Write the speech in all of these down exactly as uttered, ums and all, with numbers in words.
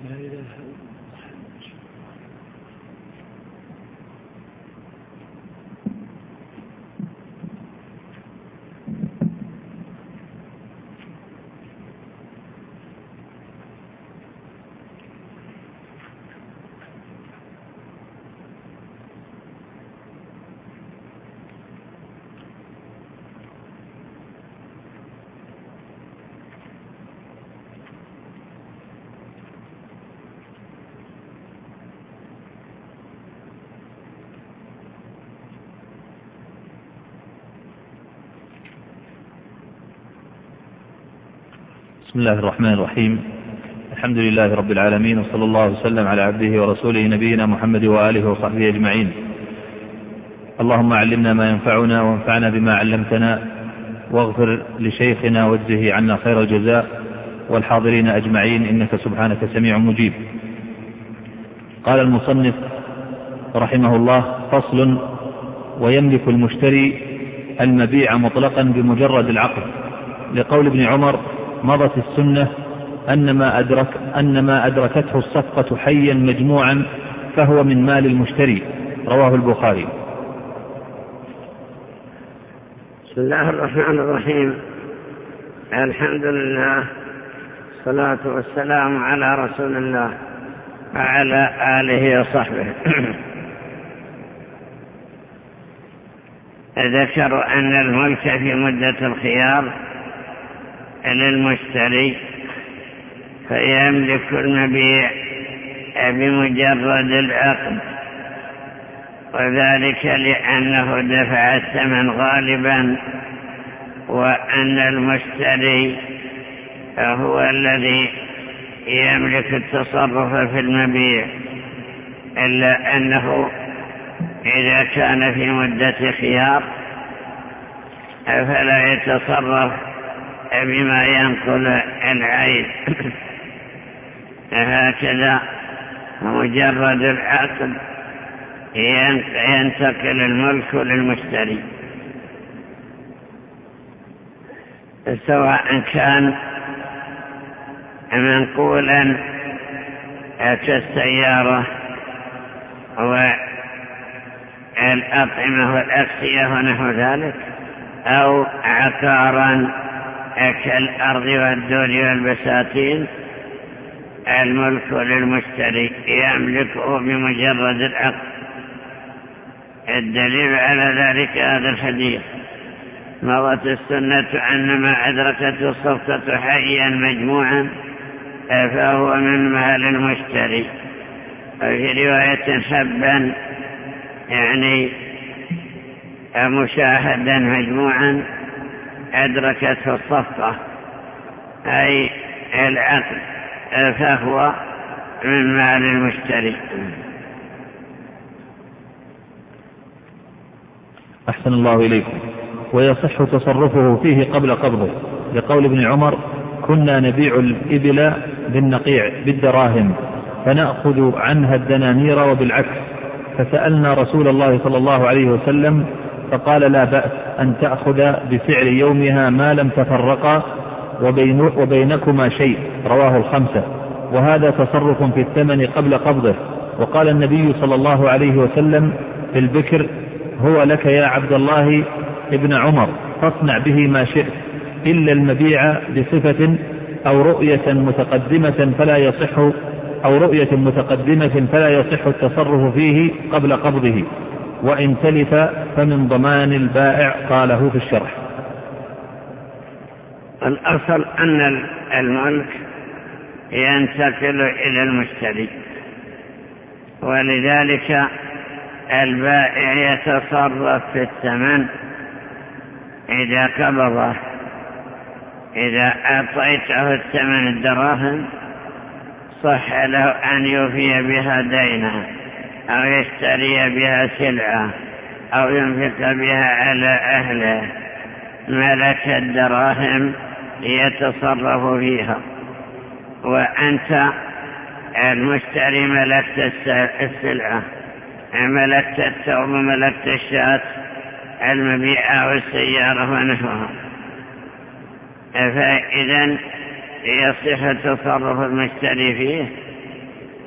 بسم الله الرحمن الرحيم. الحمد لله رب العالمين، وصلى الله وسلم على عبده ورسوله نبينا محمد وآله وصحبه أجمعين. اللهم علمنا ما ينفعنا وانفعنا بما علمتنا، واغفر لشيخنا واجزه عنا خير الجزاء، والحاضرين أجمعين، إنك سبحانك سميع مجيب. قال المصنف رحمه الله: فصل: ويملك المشتري المبيع مطلقا بمجرد العقد، لقول ابن عمر: مضت السنة أن ما, أدرك أن ما أدركته الصفقة حيا مجموعا فهو من مال المشتري. رواه البخاري. بسم الله الرحمن الرحيم. الحمد لله، الصلاة والسلام على رسول الله وعلى آله وصحبه. ذكروا أن الملك في مدة الخيار للمشتري، فيملك المبيع بمجرد العقد، وذلك لأنه دفع الثمن غالبا، وأن المشتري هو الذي يملك التصرف في المبيع، إلا أنه إذا كان في مدة خيار فلا يتصرف بما ينقل العين. هكذا مجرد العقد ينتقل الملك للمشتري، سواء كان منقولا كالسيارة والأطعمة والأكسية ونحو ذلك، أو عقارا كالأرض والدور والبساتين. الملك للمشتري يملكه بمجرد العقد. الدليل على ذلك هذا الحديث: مضت السنة أن ما أدركته الصفقة حيا مجموعا فهو من مال المشتري. وفي رواية حبا يعني مشاهدا مجموعا أدركته الصفقة أي العقد، فهو من مال المشتري. أحسن الله إليكم. ويصح تصرفه فيه قبل قبضه، لقول ابن عمر: كنا نبيع الإبل بالنقيع بالدراهم فنأخذ عنها الدنانير وبالعكس، فسألنا رسول الله صلى الله عليه وسلم فقال: لا بأس أن تأخذ بفعل يومها ما لم تفرقا وبين وبينكما شيء. رواه الخمسة. وهذا تصرف في الثمن قبل قبضه. وقال النبي صلى الله عليه وسلم في البكر: هو لك يا عبد الله ابن عمر، فاصنع به ما شئت، إلا المبيع بصفة أو رؤية متقدمة فلا يصح أو رؤية متقدمة فلا يصح التصرف فيه قبل قبضه، وإن تلف فمن ضمان البائع. قاله في الشرح. الأصل أن الملك ينتقل إلى المشتري، ولذلك البائع يتصرف في الثمن إذا قبضه. إذا أعطيته الثمن الدراهم صح له أن يوفي بها دينه، أو يشتري بها سلعة، أو ينفق بها على أهله. ملك الدراهم يتصرف فيها، وأنت المشتري ملكت السلعة، ملكت الثوب، ملكت الشاة المبيعة والسيارة ونحوها. فإذا يصح تصرف المشتري فيه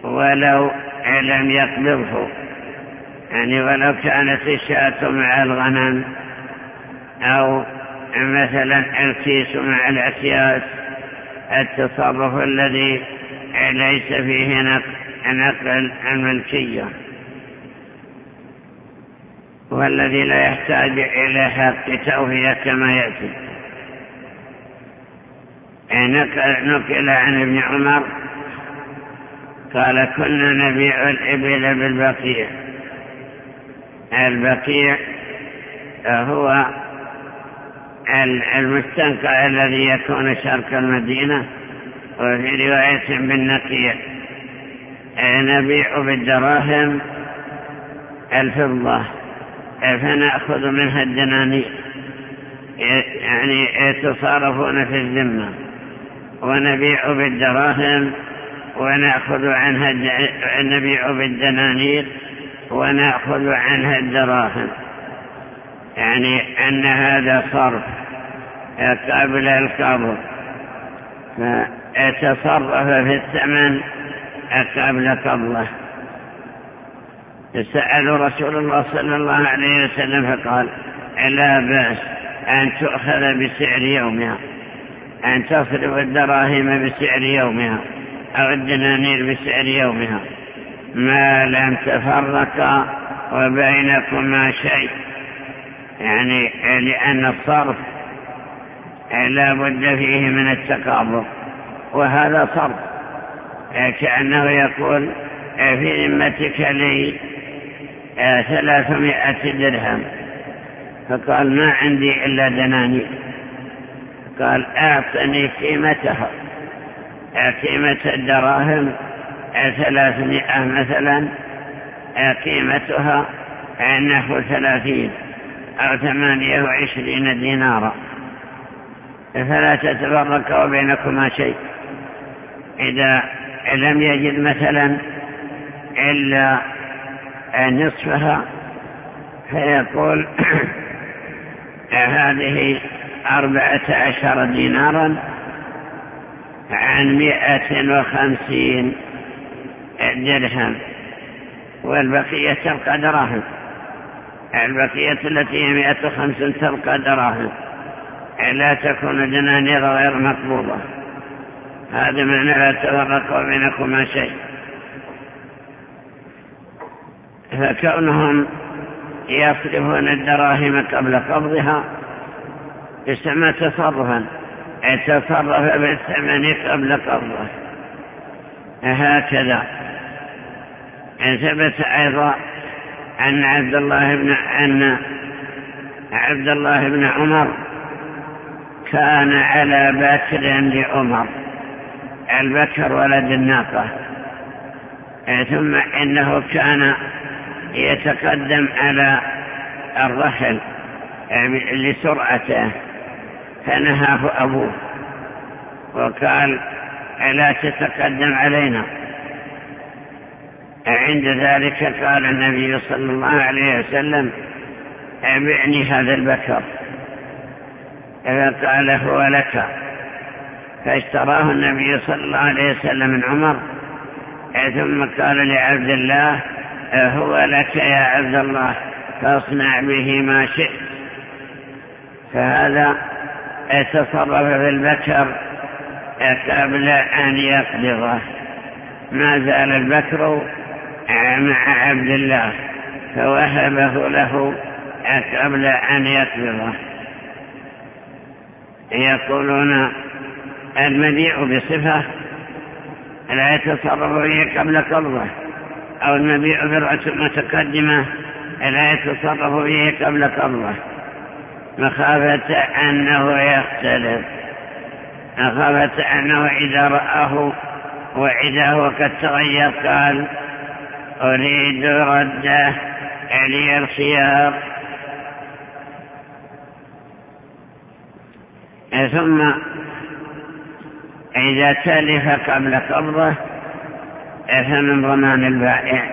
ولو لم يقبضه، يعني ولو كانت الشاة مع الغنم أو مثلا الكيس مع الأكياس، التصرف الذي ليس فيه نقل الملكية والذي لا يحتاج إلى حق توفية كما يأتي. نقل عن ابن عمر قال كنا نبيع الإبل بالبقيع. البقيع هو المستنقع الذي يكون شرق المدينة، وفي رواية بالنقيع. نبيع بالدراهم الفضة فنأخذ منها الدنانير، يعني يتصارفون في الذمة، ونبيع بالدراهم ونأخذ عنها نبيع بالدنانير ونأخذ عنها الدراهم، يعني أن هذا صرف قبل القبض، فتصرف في الثمن قبل قبضه. سألوا رسول الله صلى الله عليه وسلم فقال لا بأس أن تؤخذ بسعر يومها، أن تصرف الدراهم بسعر يومها أو الدنانير بسعر يومها ما لم تفرق وبينكما شيء، يعني لأن الصرف لا بد فيه من التقابض، وهذا صرف كأنه يقول في ذمتك لي ثلاثمائة درهم، فقال ما عندي إلا دنانير، قال أعطني قيمتها، قيمة الدراهم ثلاثمائة مثلا، قيمتها نحو ثلاثين أو ثمانية وعشرين دينارا، فلا تتفرق بينكما شيء. إذا لم يجد مثلا إلا نصفها فيقول هذه أربعة عشر دينارا عن مئة وخمسين درهم، والبقية تبقى دراهم، البقية التي هي مئة وخمسين تبقى دراهم، لا تكون دنانير غير مقبوضة. هذا معنى لا تفرق بينكما شيء. فكونهم يصرفون الدراهم قبل قبضها يسمى تصرفا، تصرف بالثمن قبل قبضه. هكذا ثبت أيضا أن عبد الله بن أن عبد الله بن عمر كان على بكر لعمر، البكر ولد الناقة، ثم إنه كان يتقدم على الرحل لسرعته فنهاه أبوه وقال لا تتقدم علينا. عند ذلك قال النبي صلى الله عليه وسلم ابعني هذا البكر، فقال هو لك، فاشتراه النبي صلى الله عليه وسلم من عمر، ثم قال لعبد الله هو لك يا عبد الله فاصنع به ما شئت. فهذا تصرف في البكر قبل أن يقبضه، ما زال البكر مع عبد الله فوهبه له قبل أن يقبضه. يقولون المبيع بصفة لا يتصرف به قبل قبضه، أو المبيع برعة متقدمة لا يتصرف به قبل قبضه، مخافة أنه يختلف، مخافة أنه إذا رآه وإذا هو قد تغير قال أريد رده لي الخيار. ثم إذا تلف قبل قبضه فمن ضمان البائع.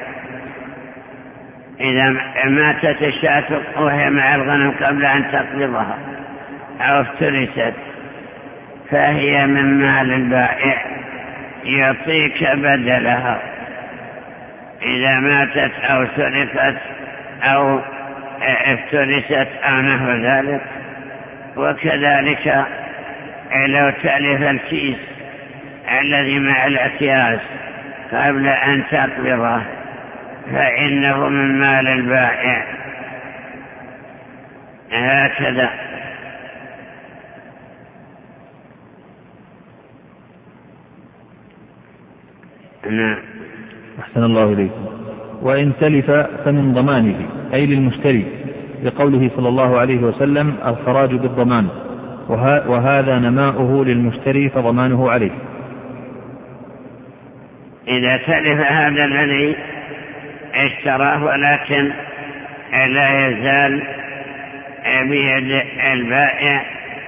إذا ماتت الشاة وهي مع الغنم قبل أن تقبضها أو افترست فهي من مال البائع يعطيك بدلها إذا ماتت أو سرقت أو افترست أو نحو ذلك. وكذلك لو تلف الكيس الذي مع الأكياس قبل أن تقبضه فإنه من مال البائع. هكذا. نعم. أحسن الله إليكم. وإن تلف فمن ضمانه أي للمشتري، لقوله صلى الله عليه وسلم الخراج بالضمان، وهذا نماؤه للمشتري فضمانه عليه. إذا تلف هذا الذي اشتراه ولكن لا يزال بيد البائع،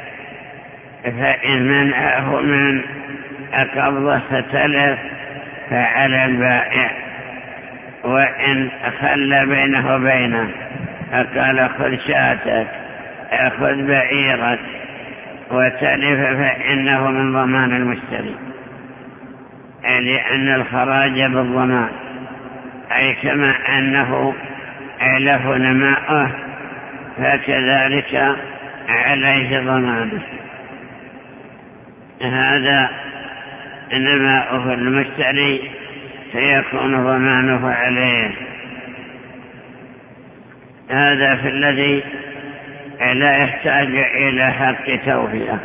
فإن منعه من قبضه فتلف فعلى البائع. وإن خلى بينه وبينه فقال خذ شاتك خذ بعيرك وتلف فإنه من ضمان المشتري، لأن الخراج بالضمان، أي كما أنه له نماءه فكذلك عليه ضمانه. هذا نماءه المشتري فيكون ضمانه عليه. هذا في الذي لا يحتاج إلى حق توفية.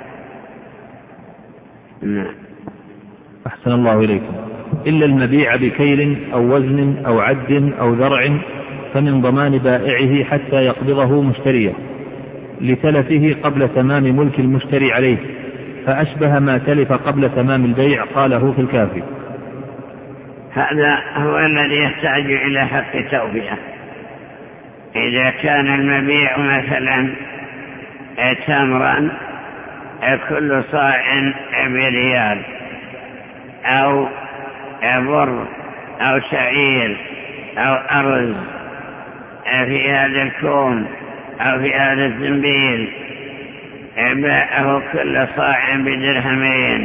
نعم. أحسن الله إليكم. إلا المبيع بكيل أو وزن أو عد أو ذرع فمن ضمان بائعه حتى يقبضه مشتريه لتلفه قبل تمام ملك المشتري عليه، فأشبه ما تلف قبل تمام البيع قاله في الكافي. هذا هو الذي يحتاج إلى حق توفية. إذا كان المبيع مثلا تمرا كل صاع بريال أو بر أو شعير أو أرز في هذا الكوم أو في هذا الزنبيل، باعه كل صاع بدرهمين،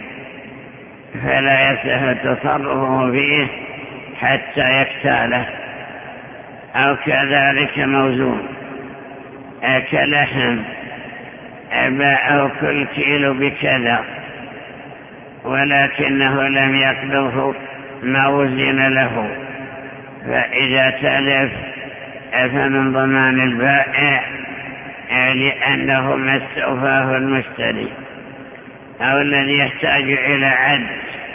فلا يصح تصرفه فيه حتى يكتاله. أو كذلك موزون كلحم، باعه كل كيلو بكذا ولكنه لم يقبضه ما وزن له، فإذا تلف فمن ضمان البائع لأنه ما استوفاه المشتري. أو الذي يحتاج إلى عد،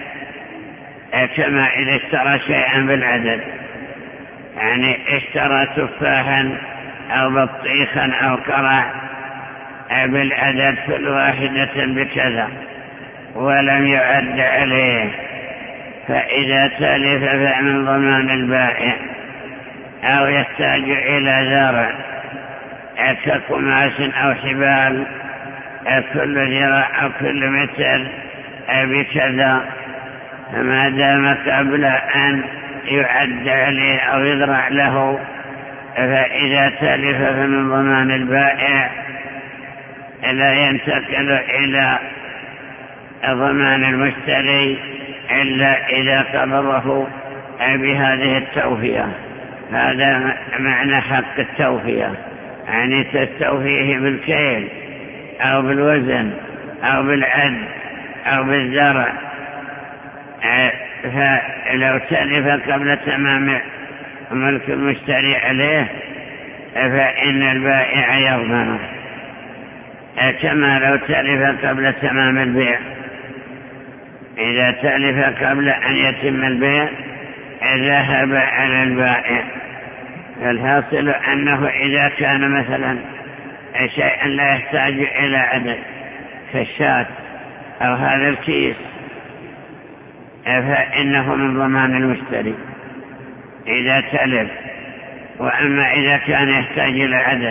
كما إذا اشترى شيئا بالعدد، يعني اشترى تفاحا أو بطيخا أو قرع بالعدد كل واحدة بكذا ولم يعد عليه، فإذا تلف فمن ضمان البائع. أو يحتاج إلى زرع كقماش أو حبال كل ذراع أو كل متر بكذا، فما دام قبل أن يعد عليه أو يزرع له فإذا تلف فمن ضمان البائع، لا ينتقل إلى ضمان المشتري إلا إذا قبضه بهذه التوفية. هذا معنى حق التوفية، يعني تستوفيه بالكيل أو بالوزن أو بالعد أو بالزرع. فلو تلف قبل تمام ملك المشتري عليه فإن البائع يضمنه، كما لو تلف قبل تمام البيع. إذا تلف قبل أن يتم البيع ذهب على البائع. فالحاصل أنه إذا كان مثلا شيئا لا يحتاج إلى عدد كالشاة أو هذا الكيس فإنه من ضمان المشتري إذا تلف. وأما إذا كان يحتاج إلى عدد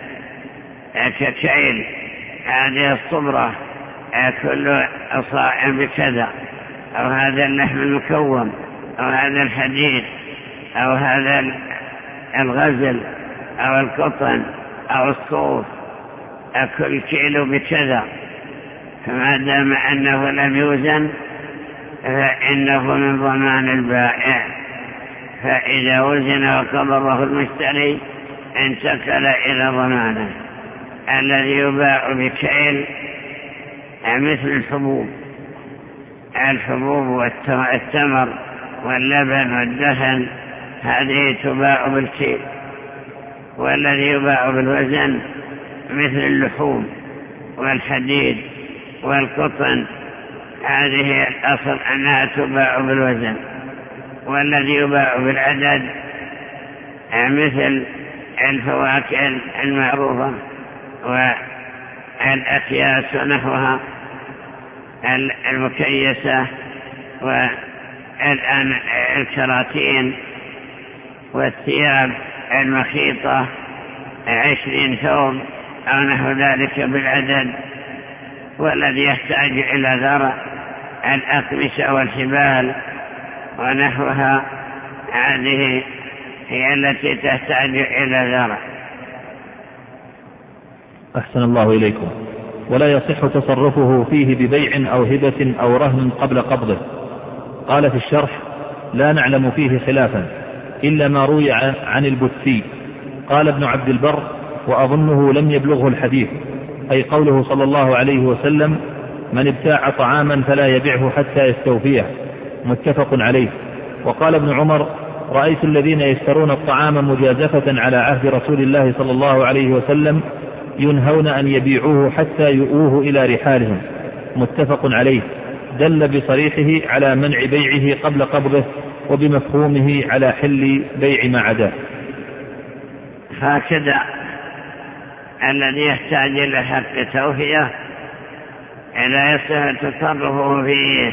ككيل، هذه الصبرة كل صاع بكذا، أو هذا اللحم المكوم أو هذا الحديد أو هذا الغزل أو القطن أو الصوف كل كيلو بكذا، فما دام أنه لم يوزن فإنه من ضمان البائع فإذا وزن وقبضه المشتري انتقل إلى ضمانه. الذي يباع بكيل مثل الحبوب الحبوب والتمر واللبن والدهن، هذه تباع بالكيل. والذي يباع بالوزن مثل اللحوم والحديد والقطن، هذه الأصل أنها تباع بالوزن. والذي يباع بالعدد مثل الفواكه المعروفة والأكياس ونحوها المكيسة، والآن الكراتين والثياب المخيطة عشرين ثوب أو نحو ذلك بالعدد. والذي يحتاج إلى ذرع الأقمشة والحبال ونحوها، هذه هي التي تحتاج إلى ذرع. أحسن الله إليكم. ولا يصح تصرفه فيه ببيع أو هبة أو رهن قبل قبضه. قال في الشرح: لا نعلم فيه خلافا إلا ما روي عن البتي. قال ابن عبد البر: وأظنه لم يبلغه الحديث، أي قوله صلى الله عليه وسلم: من ابتاع طعاما فلا يبيعه حتى يستوفيه، متفق عليه. وقال ابن عمر: رأيت الذين يشترون الطعام مجازفة على عهد رسول الله صلى الله عليه وسلم ينهون أن يبيعوه حتى يؤوه إلى رحالهم، متفق عليه. دل بصريحه على منع بيعه قبل قبضه، وبمفهومه على حل بيع ما عداه. هكذا الذي يحتاج إلى حق توفية لا يصح تصرفه فيه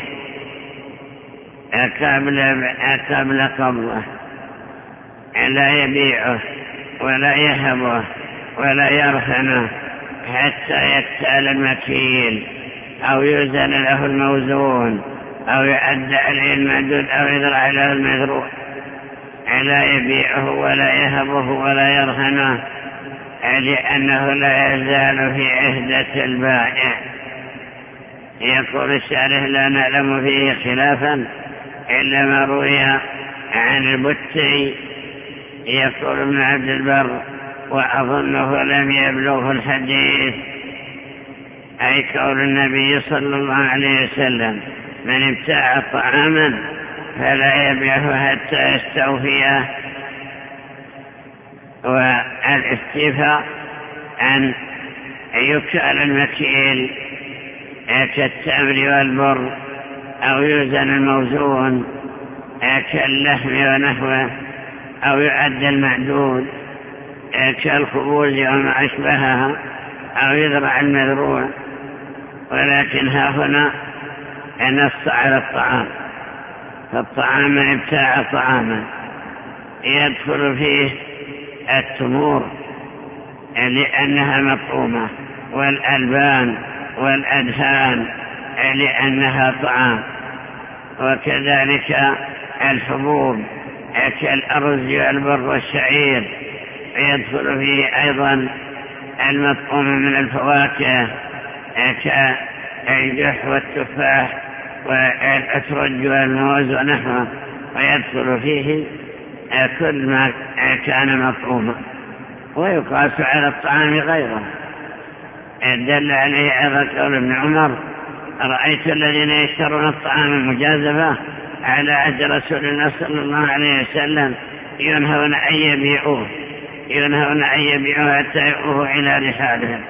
قبل قبضه، لا يبيعه ولا يهبه ولا يرهنه حتى يكتال المكيل أو يوزن له الموزون أو يعد عليه المعدود أو يزرع له المزروع. لا يبيعه ولا يهبه ولا يرهنه، لأنه لا يزال في عهدة البائع. يقول الشارح: لا نعلم فيه خلافا إلا ما روي عن البتي. يقول ابن عبد البر: وأظنه لم يبلغه الحديث، أي قول النبي صلى الله عليه وسلم: من ابتاع طعاما فلا يبيعه حتى يستوفيه. والاستيفاء أن يكال المكيل كالتمر والبر، أو يوزن الموزون كاللحم ونحوه، أو يعد المعدود كالخبوز وما أشبهها، أو يزرع المزروع. ولكن ها هنا نص على الطعام، فالطعام من ابتاع طعاما يدخل فيه التمور لأنها مطعومة، والألبان والأدهان لأنها طعام، وكذلك الحبوب كالأرز والبر والشعير يدخل فيه أيضا المطعوم من الفواكه كالجح والتفاح والأترج والموز ونحوه، ويدخل فيه كل ما كان مطعوما. ويقاس على الطعام غيره. دل عليه أيضا قول ابن عمر: رأيت الذين يشترون الطعام المجازفة على عهد رسول الله صلى الله عليه وسلم ينهون أن يبيعوه ينهون أن يبيعوه حتى يؤوه إلى رحالهم.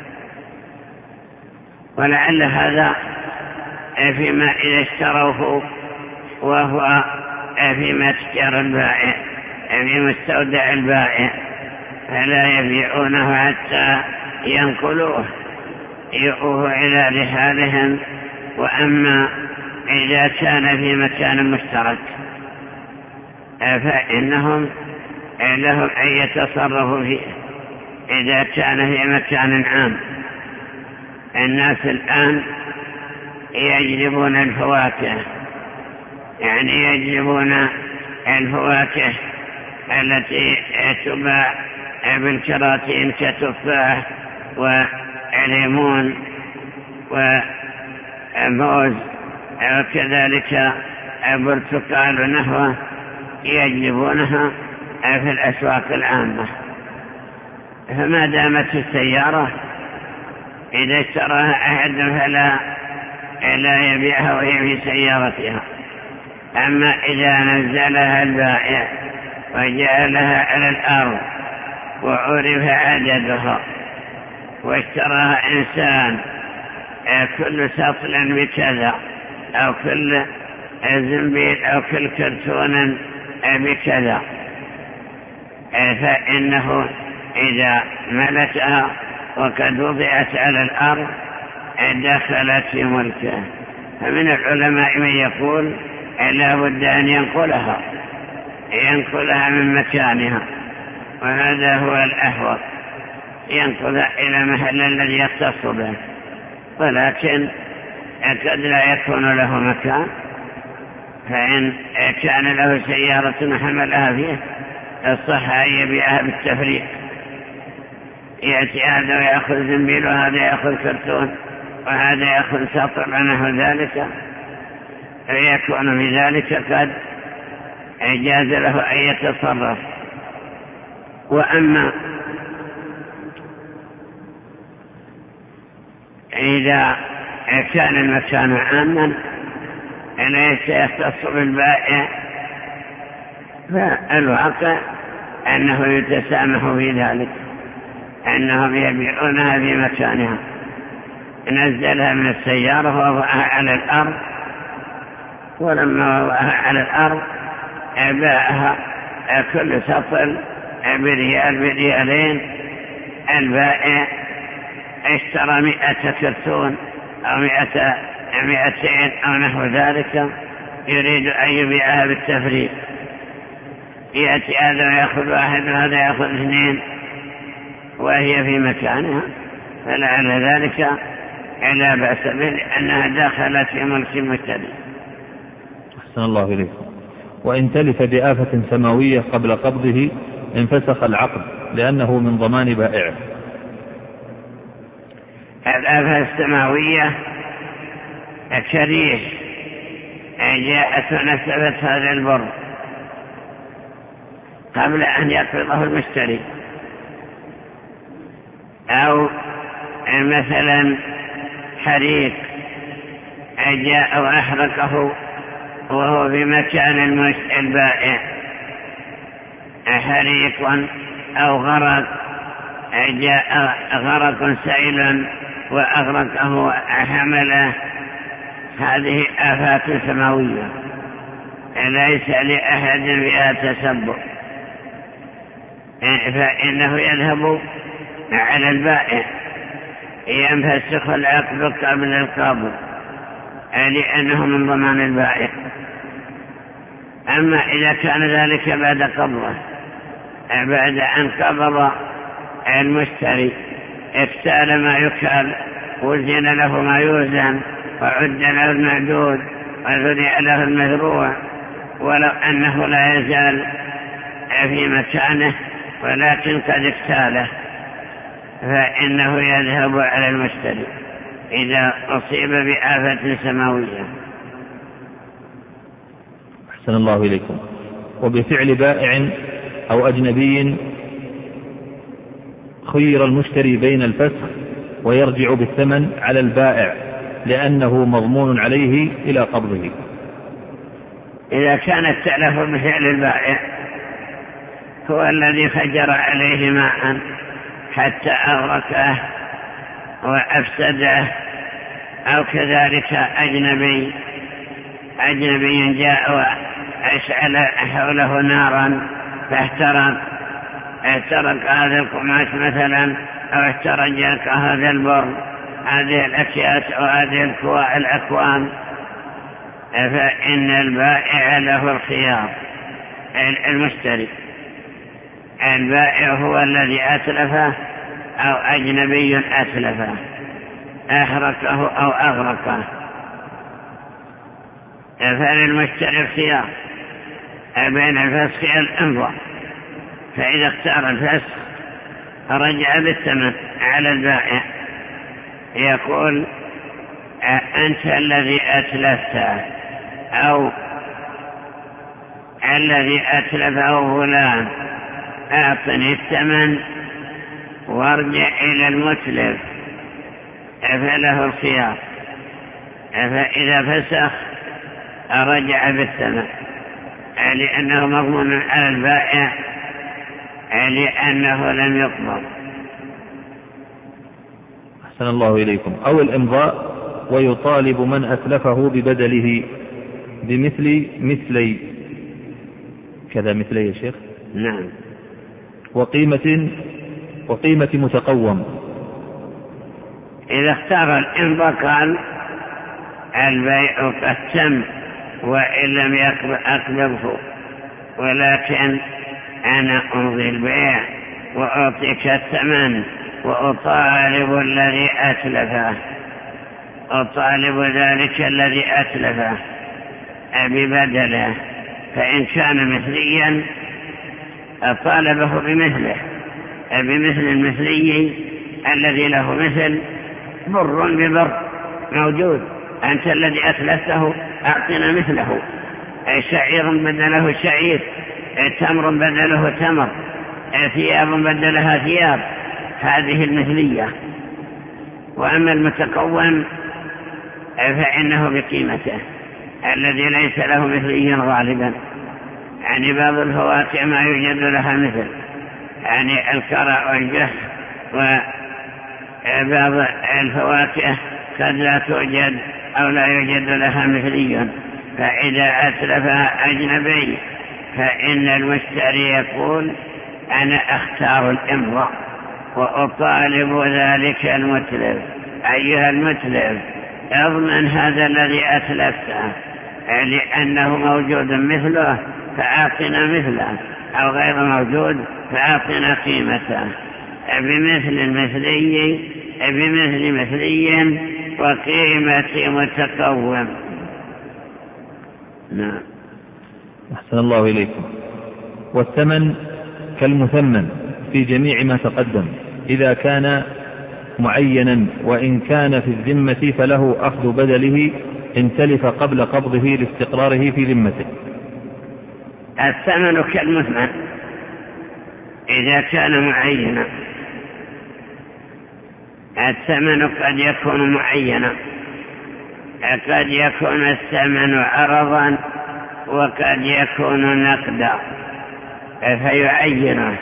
ولعل هذا فيما إذا اشتروه وهو في متجر البائع، في مستودع البائع، فلا يبيعونه حتى ينقلوه يؤوه إلى رحالهم. وأما إذا كان في مكان مشترك فإنهم لهم أن يتصرفوا فيه. إذا كان في مكان عام، الناس الآن يجلبون الفواكه، يعني يجلبون الفواكه التي تباع بالكراتين كتفاح وليمون وموز وكذلك برتقال ونحوه، يجلبونها في الأسواق العامة. فما دامت السيارة إذا اشتراها أحد فلا لا يبيعها وهي في سيارتها. أما إذا نزلها البائع وجعلها على الأرض وعرف عددها واشتراها إنسان كل سطل بكذا أو كل زنبيل أو كل كرتون بكذا، فإنه إذا ملكها وقد وضعت على الأرض دخلت في ملكه. فمن العلماء من يقول لا بد أن ينقلها ينقلها من مكانها، وهذا هو الأحوط، ينقلها إلى محل الذي يختص به. ولكن قد لا يكون له مكان، فإن كان له سيارة حملها فيه الصح أن يبيعها بالتفريق، يأتي هذا ويأخذ زنبيل وهذا يأخذ كرتون وهذا يأخذ سطر ونحو ذلك، فيكون في ذلك قد جاز له أن يتصرف. وأما إذا كان المكان عاما ليس يختص بالبائع، فالواقع أنه يتسامح في ذلك، أنهم يبيعونها في مكانها. نزلها من السيارة ووضعها على الأرض، ولما وضعها على الأرض باعها كل سطل بريال بريالين. البائع اشترى مئة كرتون أو مئة مئتين أو نحو ذلك، يريد أن يبيعها بالتفريق، يأتي هذا ويأخذ واحد وهذا يأخذ اثنين وهي في مكانها، فلعل ذلك لا بأس به لأنها دخلت في ملك المشتري. أحسن الله إليكم. وإن تلف بآفة سماوية قبل قبضه انفسخ العقد لأنه من ضمان بائعه. الآفة السماوية كريش جاءت ونسبت هذا البر قبل أن يقبضه المشتري، أو مثلا حريق جاء وأحرقه وهو في مكان البائع، حريق أو غرق جاء غرق سائلا وأغرقه حمله، هذه آفات سماوية ليس لأحد بها تسبب، فإنه يذهب على البائع ينفسخ العقد قبل القبض لأنه من ضمان البائع. أما إذا كان ذلك بعد قبضه، بعد أن قبض المشتري اكتال ما يكال وزن له ما يوزن وعد له المعدود وذرع له المذروع، ولو أنه لا يزال في مكانه ولكن قد اكتاله، فإنه يذهب على المشتري إذا أصيب بآفة سماوية. أحسن الله إليكم. وبفعل بائع أو أجنبي خير المشتري بين الفسخ ويرجع بالثمن على البائع لأنه مضمون عليه إلى قبضه. إذا كان التلف بفعل البائع هو الذي فجر عليه ماء حتى أغرقه وأفسده، أو كذلك أجنبي أجنبي جاء وأشعل حوله نارا فاحترق، احترق هذا القماش مثلا، أو احترق هذا البر، هذه الأكياس أو هذه الأكوام، فإن البائع له الخيار. المشتري البائع هو الذي أتلفه أو أجنبي أتلفه، أحرقه أو أغرقه، فللمشتري الخيار بين الفسخ والإمضاء. فإذا اختار الفسخ رجع بالثمن على البائع، يقول أنت الذي أتلفته، أو الذي أتلفه فلان أعطني الثمن وارجع إلى المتلف، فله الخيار، فإذا فسخ رجع بالثمن لأنه مضمون على البائع لأنه لم يقبض. أحسن الله إليكم. أو الإمضاء ويطالب من أتلفه ببدله بمثل مثلي كذا مثلي يا شيخ. نعم. وقيمة وقيمة متقوم. إذا اختار الإمضاء قال البيع قد تم وإن لم أقبضه، ولكن أنا أمضي البيع وأعطيك الثمن وأطالب الذي أتلفه، أطالب ذلك الذي أتلفه ببدله، فإن كان مثليا طالبه بمثله بمثل المثلي الذي له مثل، بر ببر موجود، أنت الذي أتلفته أعطنا مثله، شعير بدله شعير، تمر بدله تمر، ثياب بدلها ثياب، هذه المثلية. وأما المتقوم فإنه بقيمته الذي ليس له مثلي غالبا، يعني بعض الفواكه ما يوجد لها مثل، يعني الكرع والجح، وبعض الفواكه قد لا توجد أو لا يوجد لها مثلي، فإذا أتلفها أجنبي فإن المشتري يقول أنا أختار الإمضاء وأطالب ذلك المتلف، أيها المتلف اضمن هذا الذي أتلفته لأنه موجود مثله فأعطنا مثله، أو غير موجود فأعطنا قيمته بمثل المثلي بمثل مثلي وقيمة متقوم. نعم. أحسن الله إليكم. والثمن كالمثمن في جميع ما تقدم إذا كان معينا، وإن كان في الذمة فله أخذ بدله إن تلف قبل قبضه لاستقراره في ذمته. الثمن كالمثمن إذا كان معينا، الثمن قد يكون معينا، قد يكون الثمن عرضا وقد يكون نقدا، فيعينه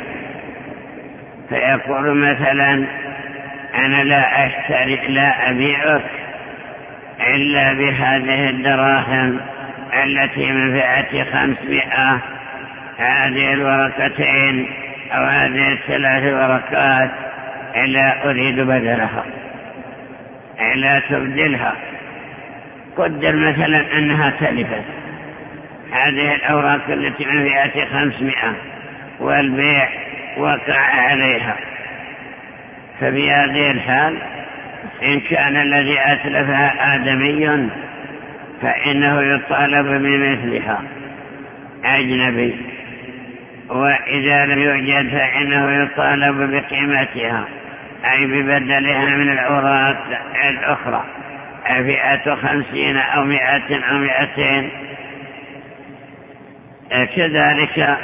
فيقول مثلا أنا لا أشتري لا أبيعك إلا بهذه الدراهم التي من فئة خمسمائة، هذه الورقتين أو هذه الثلاث ورقات لا أريد بدلها، لا تبدلها. قدر مثلا أنها تلفت هذه الأوراق التي من فئة خمسمائة والبيع وقع عليها، ففي هذه الحال إن كان الذي أتلفها آدمي فإنه يطالب بمثلها أجنبي، وإذا لم يوجد فإنه يطالب بقيمتها أي ببدلها من الأوراق الأخرى، فئة خمسين أو مئة أو مئتين. كذلك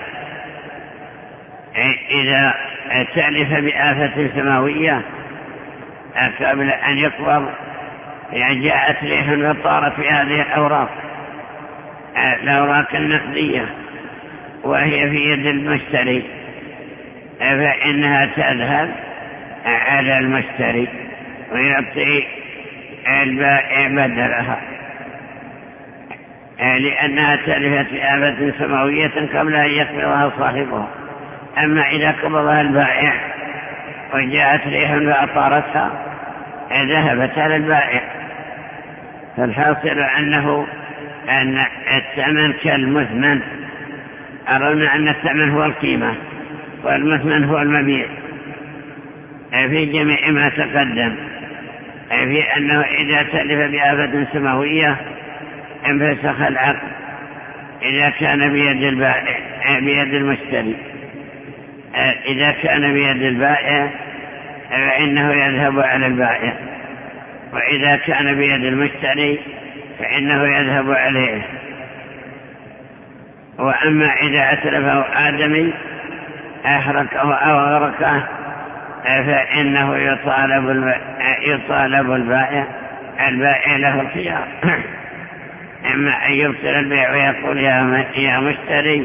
إذا تلف بآفة سماوية قبل أن يقبض يعني جاءت ريح وطارت في هذه الأوراق الأوراق النقدية وهي في يد المشتري، فإنها تذهب على المشتري ويعطي البائع بدلها، لأنها تلفت بآفة سماوية قبل أن يقبضها صاحبها. أما إذا قبضها البائع وجاءت ريح وأطارتها ذهبت على البائع. فالحاصل أنه أن الثمن كالمثمن، أرون أن الثمن هو القيمة والمثمن هو المبيع في جميع ما تقدم، في أنه إذا تلف بآفة سماوية انفسخ العقد إذا كان بيد البائع بيد المشتري، إذا كان بيد البائع فإنه يذهب على البائع، وإذا كان بيد المشتري فإنه يذهب عليه. وأما إذا أتلفه آدمي أحرقه أو أغرقه فإنه يطالب يطالب البائع البائع له الخيار، إما أن يبطل البيع ويقول يا مشتري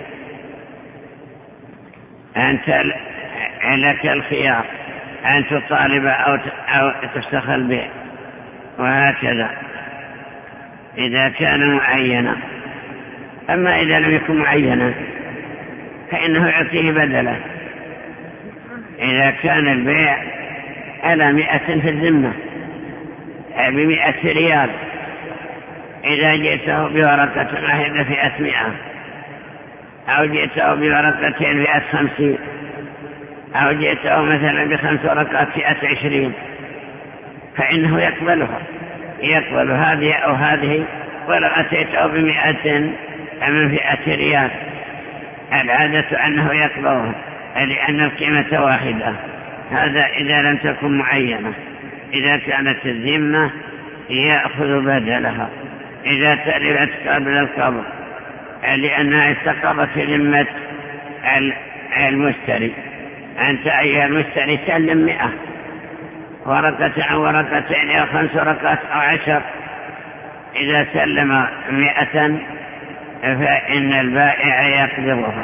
أنت لك الخيار أن تطالب أو أو تفسخ البيع، وهكذا إذا كان معينا. أما إذا لم يكن معينا فإنه يعطيه بدله. إذا كان البيع على مئة في الذمة بمئة ريال، إذا جئته بورقة واحدة فئة مئة، أو جئته بورقتين فئة خمسين، أو جئته مثلا بخمس ورقات فئة عشرين، فإنه يقبلها يقبل هذه أو هذه. ولو أتيته بمئة من فئة ريال العادة أنه يقبلها لأن القيمة واحدة. هذا إذا لم تكن معينة. إذا كانت الذمة يأخذ بدلها إذا تلفت قبل القبض، لأنها استقرت في ذمة المشتري. أنت أيها المشتري سلم مئة ورقة أو ورقتين أو خمس ورقات أو عشر. إذا سلم مئة فإن البائع يقبضها،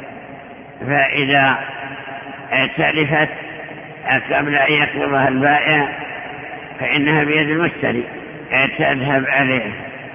فإذا تلفت قبل أن يقبضها البائع فإنها بيد المشتري تذهب عليه.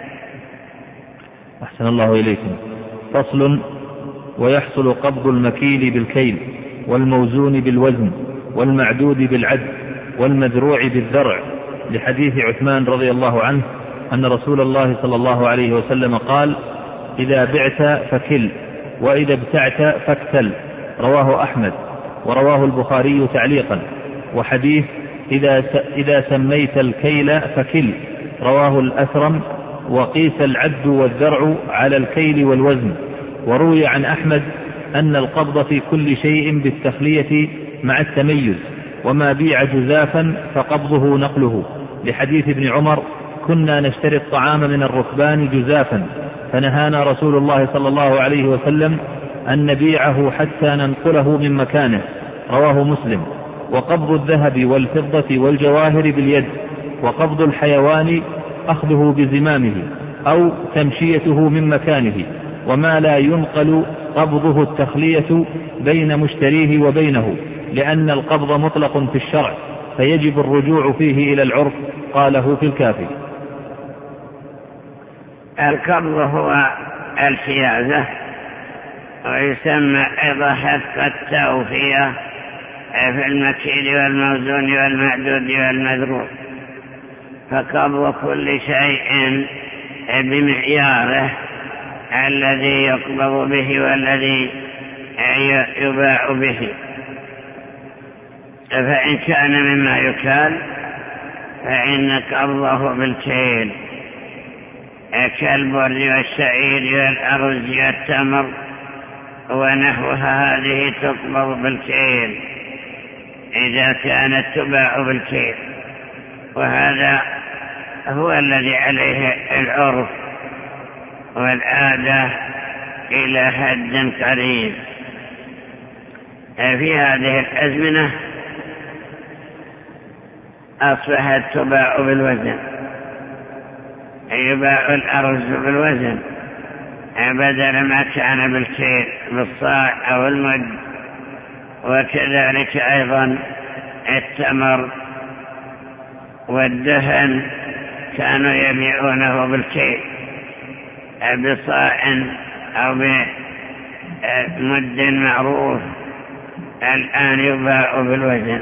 أحسن الله إليكم. فصل: ويحصل قبض المكيل بالكيل، والموزون بالوزن، والمعدود بالعد، والمذروع بالذرع، لحديث عثمان رضي الله عنه أن رسول الله صلى الله عليه وسلم قال: إذا بعت فكل، وإذا ابتعت فاكتل. رواه أحمد، ورواه البخاري تعليقا. وحديث إذا, إذا سميت الكيل فكل، رواه الأثرم. وقيس العد والذرع على الكيل والوزن. وروي عن أحمد أن القبض في كل شيء بالتخلية مع التميز، وما بيع جزافا فقبضه نقله، لحديث ابن عمر: كنا نشتري الطعام من الركبان جزافا، فنهانا رسول الله صلى الله عليه وسلم أن نبيعه حتى ننقله من مكانه. رواه مسلم. وقبض الذهب والفضة والجواهر باليد، وقبض الحيوان أخذه بزمامه أو تمشيته من مكانه، وما لا ينقل قبضه التخلية بين مشتريه وبينه، لأن القبض مطلق في الشرع فيجب الرجوع فيه إلى العرف. قاله في الكافي. القبض هو الحيازة، ويسمى أيضا حق التوفية في المكيل والموزون والمعدود والمذروع. فقبض كل شيء بمعياره الذي يقبض به والذي يباع به. فإن كان مما يكال فإن قبضه بالكيل، كالبر والشعير والأرز والتمر ونحوها، هذه تقبض بالكيل إذا كانت تباع بالكيل. وهذا هو الذي عليه العرف والعادة إلى حد قريب. في هذه الأزمنة أصبحت تباع بالوزن، يباع الأرز بالوزن بدل ما كان بالكيل بالصاع أو المد. وكذلك أيضا التمر والدهن كانوا يبيعونه بالكيل بصاع أو بمد معروف، الآن يباع بالوزن.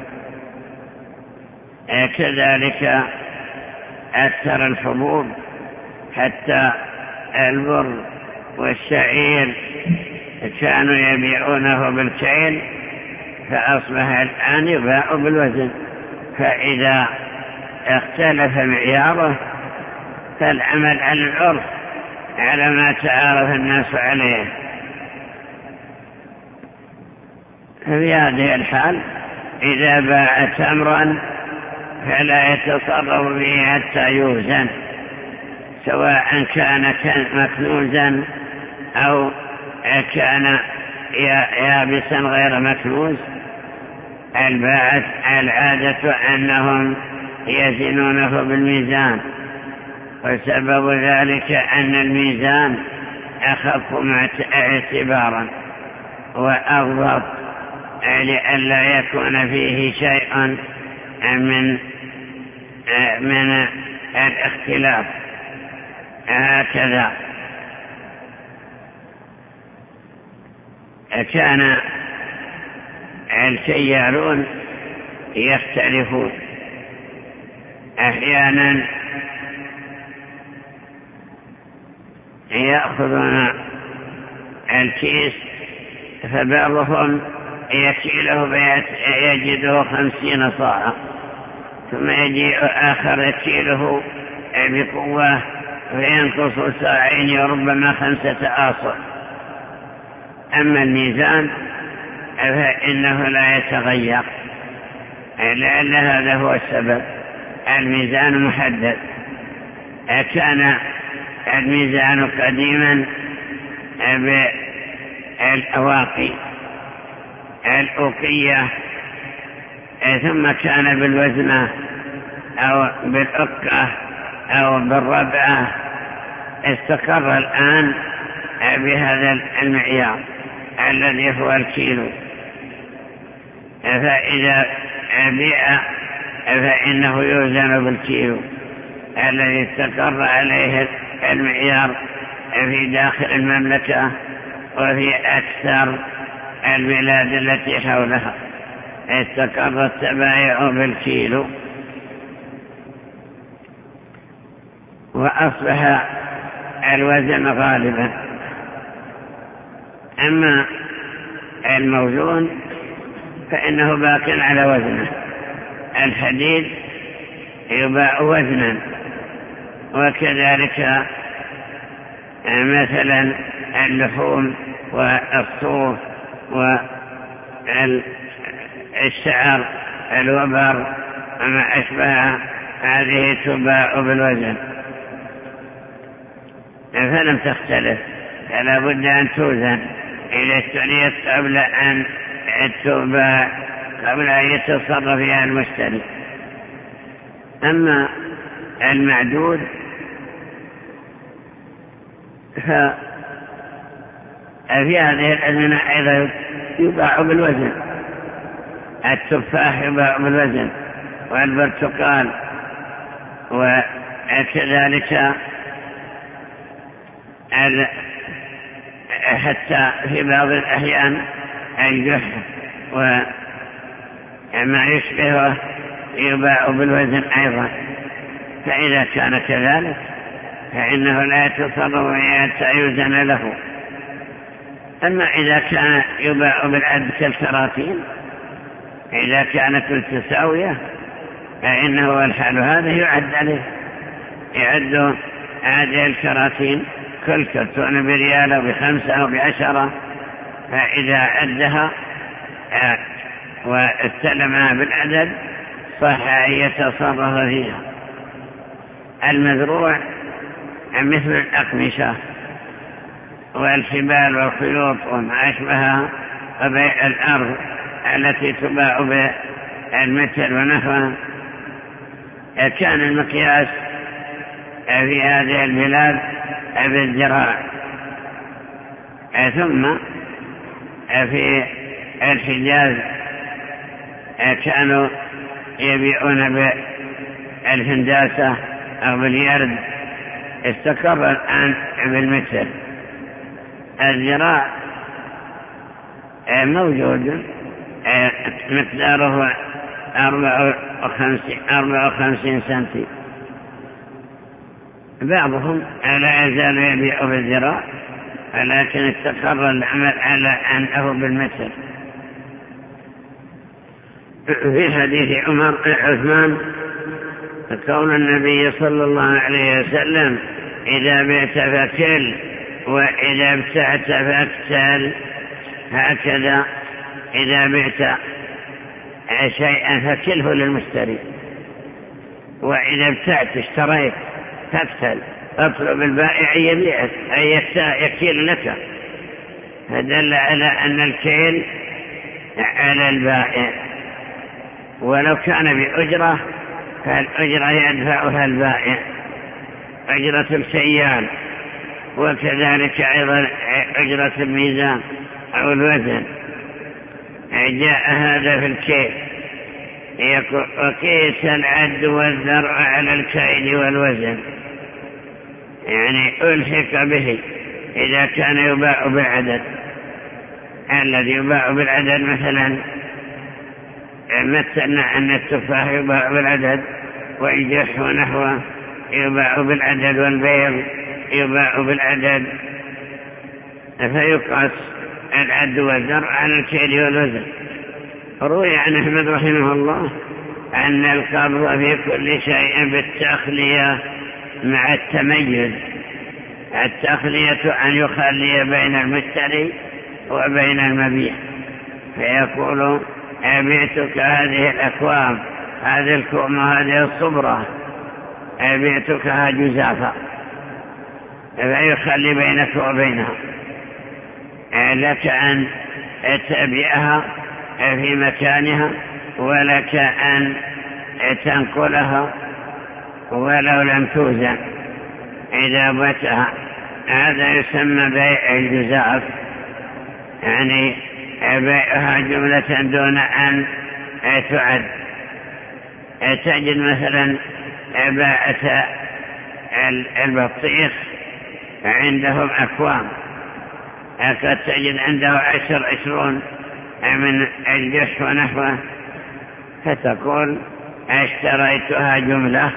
كذلك أكثر الحبوب، حتى البر والشعير كانوا يبيعونه بالكيل، فأصبح الآن يباع بالوزن. فإذا اختلف معياره فالعمل على العرف على ما تعارف الناس عليه. في هذه الحال إذا باع تمرا فلا يتصرف به حتى يوزن، سواء كان مكنوزا أو كان يابسا غير مكنوز. العادة أنهم يزنونه بالميزان، وسبب ذلك أن الميزان أخف اعتبارا وأضبط لئلا يكون فيه شيء من من الاختلاف. هكذا كان السيارون يختلفون، أحيانا يأخذون الكيس فبعضهم يكيله يجده خمسين صاعا، ثم يجي آخر يكيله بقوة فينقص ساعين وربما خمسة آصع. أما الميزان فإنه لا يتغير، لأن هذا هو السبب، الميزان محدد. كان الميزان قديما بالأواقي الأوقية، ثم كان بالوزنة أو بالأقة أو بالربعة، استقر الآن بهذا المعيار الذي هو الكيلو. فإذا بيع فإنه يوزن بالكيلو الذي استقر عليه المعيار في داخل المملكة وفي أكثر البلاد التي حولها، استقر التبايع بالكيلو، وأصبح الوزن غالبا. أما الموزون فإنه باق على وزنه. الحديد يباع وزنا، وكذلك مثلا اللحوم والصوف والشعر الوبر وما أشبه هذه تباع بالوزن، فلم تختلف، فلا بد أن توزن إذا اشتريت قبل أن تباع، قبل أن يتصرف فيها المشتري. أما المعدود ففي هذه الأزمنة أيضا يباع بالوزن. التفاح يباع بالوزن، والبرتقال، وكذلك حتى في بعض الأحيان الجح وما يشبهه يباع بالوزن أيضا. فإذا كان كذلك فإنه لا يتصرف حتى يوزن له. أما إذا كان يباع بالعد كالكراتين، إذا كانت متساوية فإنه الحال هذا يعد عليه، يعد هذه الكراتين كل كرتون بريال أو بخمسة أو بعشرة، فإذا عدها واستلمها بالعدد صح أن يتصرف فيها. المزروع مثل الأقمشة والحبال والخيوط وما أشبهها، وبيع الأرض التي تباع بالمتر ونحوها. كان المقياس في هذه البلاد بالذراع، ثم في الحجاز كانوا يبيعون بالهنداسة أو باليرد، استقر الآن بالمتر. الذراع موجود مقداره أربعة وخمسين سنتي. بعضهم لا يزال يبيع بالذراع، ولكن استقر العمل على أنه بالمتر. في حديث عمر عثمان قول النبي صلى الله عليه وسلم: إذا بعت فكل، وإذا ابتعت فاكتل. هكذا إذا بعت شيئا فكله للمشتري، وإذا ابتعت اشتريت فاكتل اطلب البائع يبيعك أي يكيل لك، فدل على أن الكيل على البائع، ولو كان بأجرة فالأجرة يدفعها البائع، أجرة السيال، وكذلك أيضا أجرة الميزان أو الوزن. جاء هذا في الكيل، وكيس العد والذرع على الكيل والوزن، يعني ألحق به إذا كان يباع بالعدد. الذي يباع بالعدد مثلا مثلنا أن التفاح يباع بالعدد، والجح ونحوه يباع بالعدد، والبيض يباع بالعدد، فيقاس العد والذرع على الكيل والوزن. روي عن أحمد رحمه الله أن القبض في كل شيء بالتخلية مع التميز. التخلية أن يخلي بين المشتري وبين المبيع، فيقول أبيعتك هذه الأكوام، هذه الكوم وهذه الصبرة، أبيعتكها جزافة، فيخلي بينك وبينها. لك أن تبيعها في مكانها، ولك أن تنقلها ولو لم توزن إذا بتها. هذا يسمى بيع الجزاف، يعني بيعها جملة دون أن تعد. تجد مثلا باعة البطيخ عندهم أكوام، قد تجد عنده عشر عشرون من الجش ونحوه، فتقول اشتريتها جملة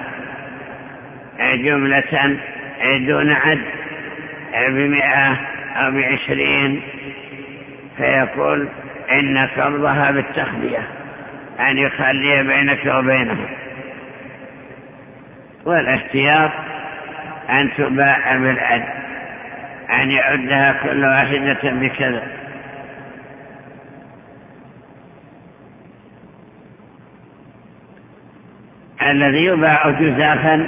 جملة دون عد بمئة أو بعشرين، فيقول إن قبضها بالتخلية، أن يخلي بينك وبينها. والاحتياط أن تباع بالعد، أن يعدها كل واحدة بكذا. الذي يباع جزافا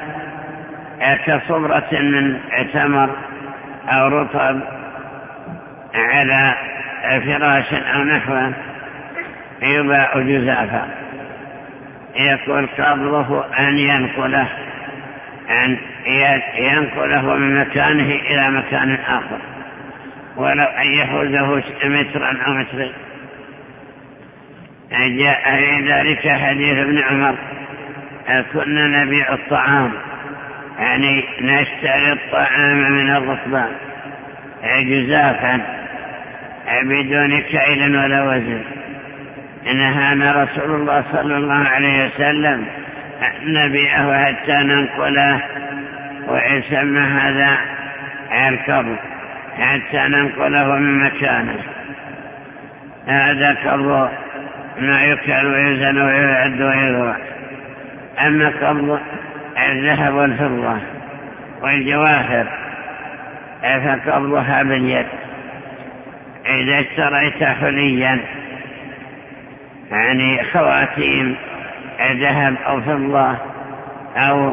كصبرة من تمر أو رطب على فراش أو نحوه يباع جزافا، يقول قبضه أن ينقله أن ينقله من مكانه إلى مكان آخر، ولو أن يحوزه مترا أو مترين. جاء في ذلك حديث ابن عمر كنا نبيع الطعام، يعني نشتري الطعام من الركبان جزافا بدون كيل ولا وزن. نهانا رسول الله صلى الله عليه وسلم أن نبيعه حتى ننقله، ويسمى هذا القبض، حتى ننقله من مكانه. هذا قبض ما يكل ويزن ويعد ويذرع. أما قبض الذهب والفضة والجواهر فقبضها باليد. إذا اشتريت حليا، يعني خواتيم ذهب أو فضة أو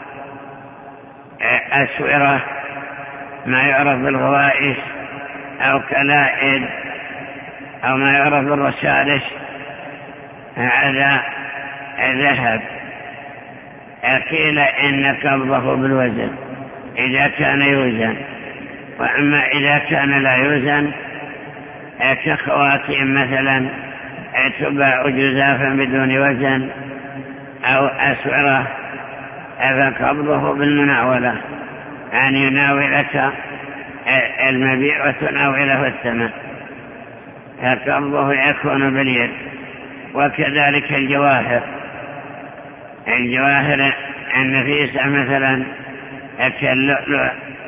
أسورة ما يعرف بالغوائش أو كلائد أو ما يعرف بالرشادش، هذا ذهب، قيل إن قبضه بالوزن إذا كان يوزن. وأما إذا كان لا يوزن كخواتيم مثلا تباع جزافا بدون وزن أو أسعرة، فقبضه بالمناولة، أن يناولك المبيع وتناوله الثمن، فقبضه يكون باليد. وكذلك الجواهر، الجواهر النفيسة مثلا كاللؤلؤ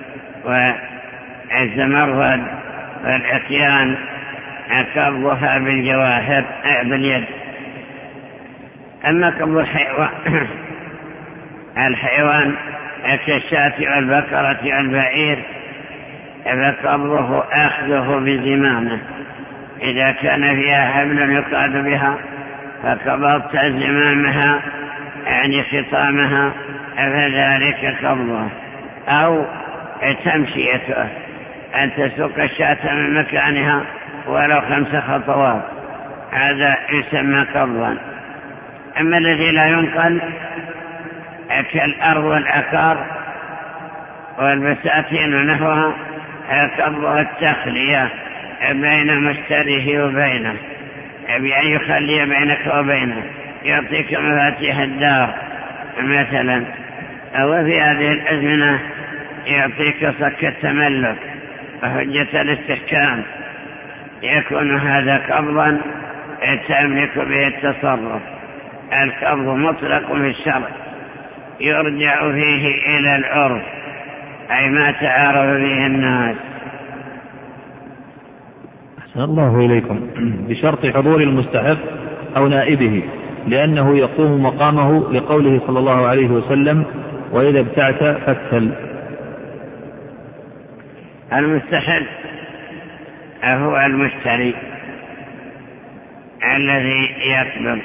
والزمرد والعصيان قبضها بالجواهر باليد. أما قبض الحيوان الحيوان كالشاة والبقرة والبعير فقبضه أخذه بزمامه، إذا كان فيها حبل يقاد بها فقبضت زمامها يعني خطامها، فذلك قبضه. أو تمشيته، أن تسوق الشاة من مكانها ولو خمس خطوات، هذا يسمى قبضا. أما الذي لا ينقل كالأرض والعقار والبساتين ونحوها، قبضها التخلية بين مشتريه وبينه، بأن يخلي بينك وبينه، يعطيك مفاتيح الدار مثلا، أو في هذه الأزمنة يعطيك صك التملك وحجة الاستحكام، يكون هذا قبضا تملك به التصرف. القبض مطلق في الشرع يرجع فيه إلى العرف، أي ما تعارف به الناس. أحسن الله إليكم. بشرط حضور المستحق أو نائبه، لأنه يقوم مقامه لقوله صلى الله عليه وسلم: وإذا ابتعت فاكتل. المستحق هو المشتري الذي يقبض،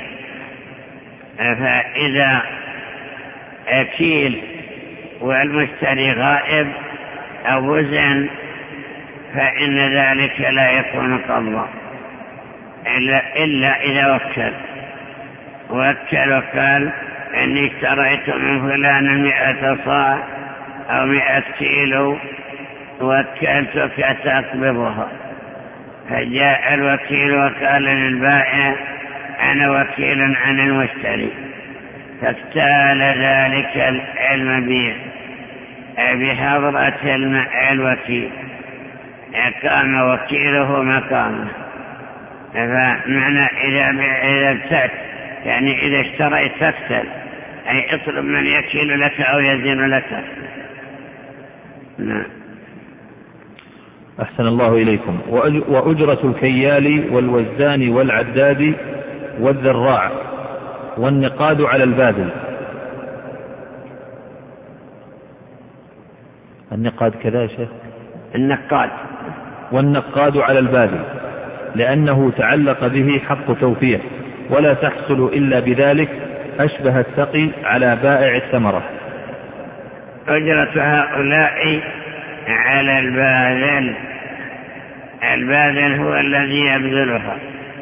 فإذا أكيل والمشتري غائب أو وزن فإن ذلك لا يكون قبضا إلا, إلا إذا وكل وكل وقال إني اشتريت من فلان مئة صاع أو مئة كيلو وكلتك تقبضها، فجاء الوكيل وقال للبائع: أنا وكيل عن المشتري، فاكتال ذلك المبيع بحضرة الوكيل، قام وكيله مقامه. فمعنى إذا ابتعت يعني إذا اشتريت فاكتل، أي اطلب من يكيل لك أو يزين لك. نعم. أحسن الله إليكم. وأجرة الكيال والوزان والعداد والذراع والنقاد على الباذل. النقاد كذا يا شيخ؟ النقاد والنقاد على الباذل، لأنه تعلق به حق توفير، ولا تحصل إلا بذلك، أشبه السقي على بائع الثمرة. أجرة هؤلاء على الباذل، الباذل هو الذي يبذلها،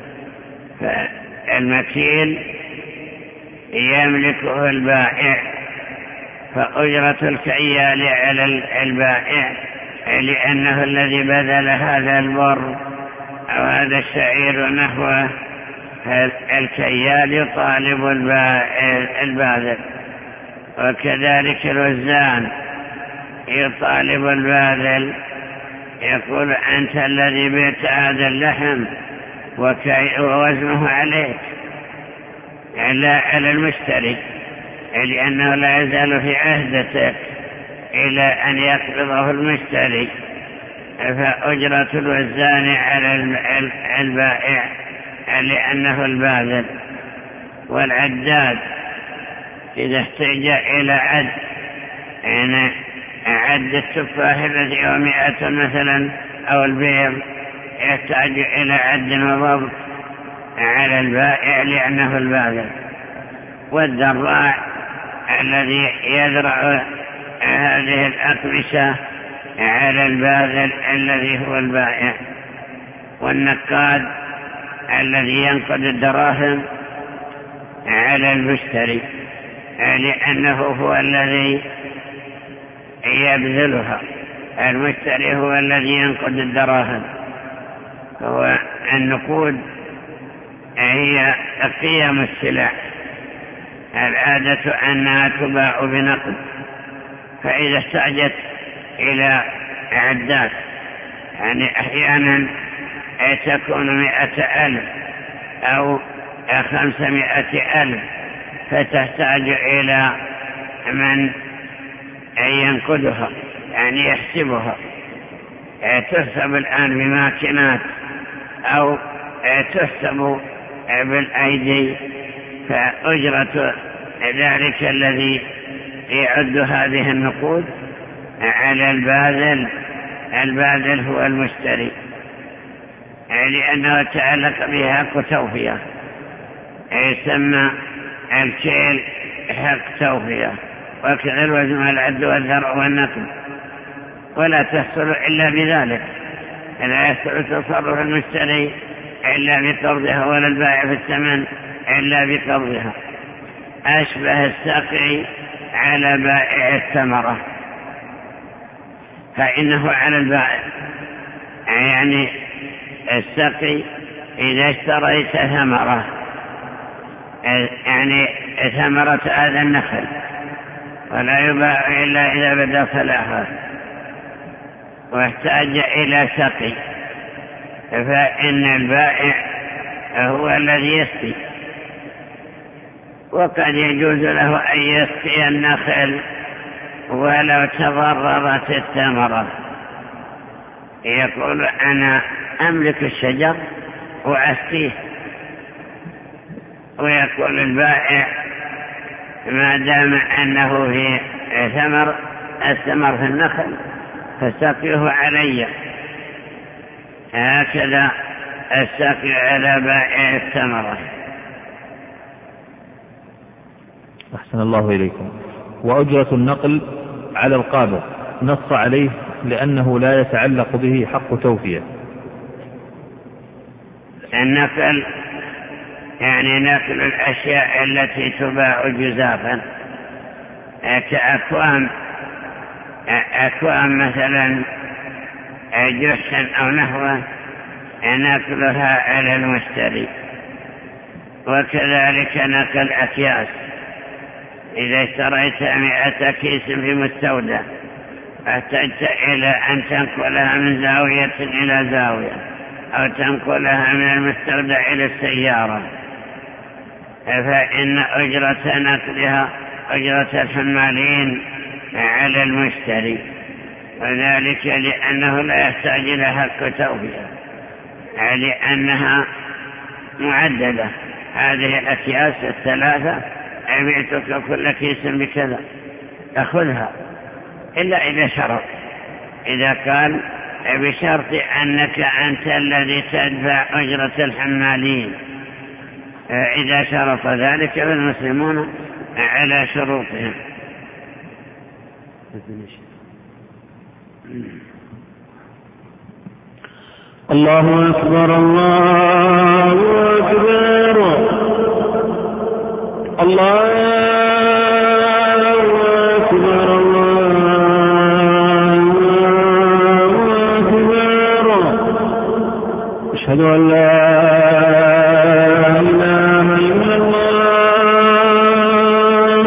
فالمكيل يملكه البائع، فأجرة الكيال على البائع لأنه الذي بذل هذا البر أو هذا الشعير نحوه، الكيال يطالب الباذل، وكذلك الوزان يطالب الباذل، يقول: أنت الذي بيت هذا اللحم ووزنه عليك، لا على المشتري، لأنه لا يزال في عهدتك إلى أن يقبضه المشتري. فأجرة الوزان على البائع لأنه الباذل. والعداد إذا احتاج إلى عد، يعني عد التفاح الذي هو مئة مثلا أو البيض، يحتاج إلى عد وضبط على البائع لأنه الباذل. والذراع الذي يزرع هذه الأقمشة على الباذل الذي هو البائع. والنقاد الذي ينقد الدراهم على المشتري، لأنه هو الذي يبذلها، المشتري هو الذي ينقد الدراهم. هو النقود هي قيم السلع، العادة أنها تباع بنقد، فإذا احتاجت إلى عدات، يعني أحيانا تكون مئة ألف أو خمسمائة ألف، فتحتاج إلى من ينقدها، يعني يحسبها، تحسب الآن بماكينات أو تحسب بالأيدي، فأجرة ذلك الذي يعد هذه النقود على الباذل، الباذل هو المشتري، لأنه تعلق به حق توفية، يسمى الكيل حق توفية، وكذا الوزن والعد والذرع والنقل، ولا تحصل إلا بذلك. لا يحصل تصرف المشتري إلا بقبضها، ولا البائع في الثمن إلا بقبضها. أشبه السقي على بائع الثمرة، فإنه على البائع. يعني السقي إذا اشتريت ثمرة، يعني ثمرة هذا النخل، ولا يباع إلا إذا بدأ صلاحه، واحتاج إلى سقي، فإن البائع هو الذي يسقي. وقد يجوز له أن يسقي النخل ولو تضررت الثمرة. يقول أنا أملك الشجر وأسقيه، ويقول البائع ما دام أنه في ثمر الثمر في النخل فسقيه علي. هكذا السقي على بائع الثمرة. أحسن الله إليكم. وأجرة النقل على القابض نص عليه لأنه لا يتعلق به حق توفية. النقل يعني نقل الأشياء التي تباع جزافا، كأكوام أكوام مثلا جحشا أو نحوه، نقلها على المشتري. وكذلك نقل أكياس، إذا اشتريت مئة كيس في مستودع احتجت إلى أن تنقلها من زاوية إلى زاوية، أو تنقلها من المستودع إلى السيارة، فإن أجرة نقلها أجرة الحمالين على المشتري، وذلك لأنه لا يحتاج إلى حق توفية، لأنها معدلة. هذه الأكياس الثلاثة أبيعتك كل كيس بكذا، أخذها، إلا إذا شرط، إذا قال بشرط أنك أنت الذي تدفع أجرة الحمالين. إذا شرط ذلك فالمسلمون على شروطهم. الله أكبر الله أكبر الله أكبر الله أكبر. أشهد أن لا إله إلا الله،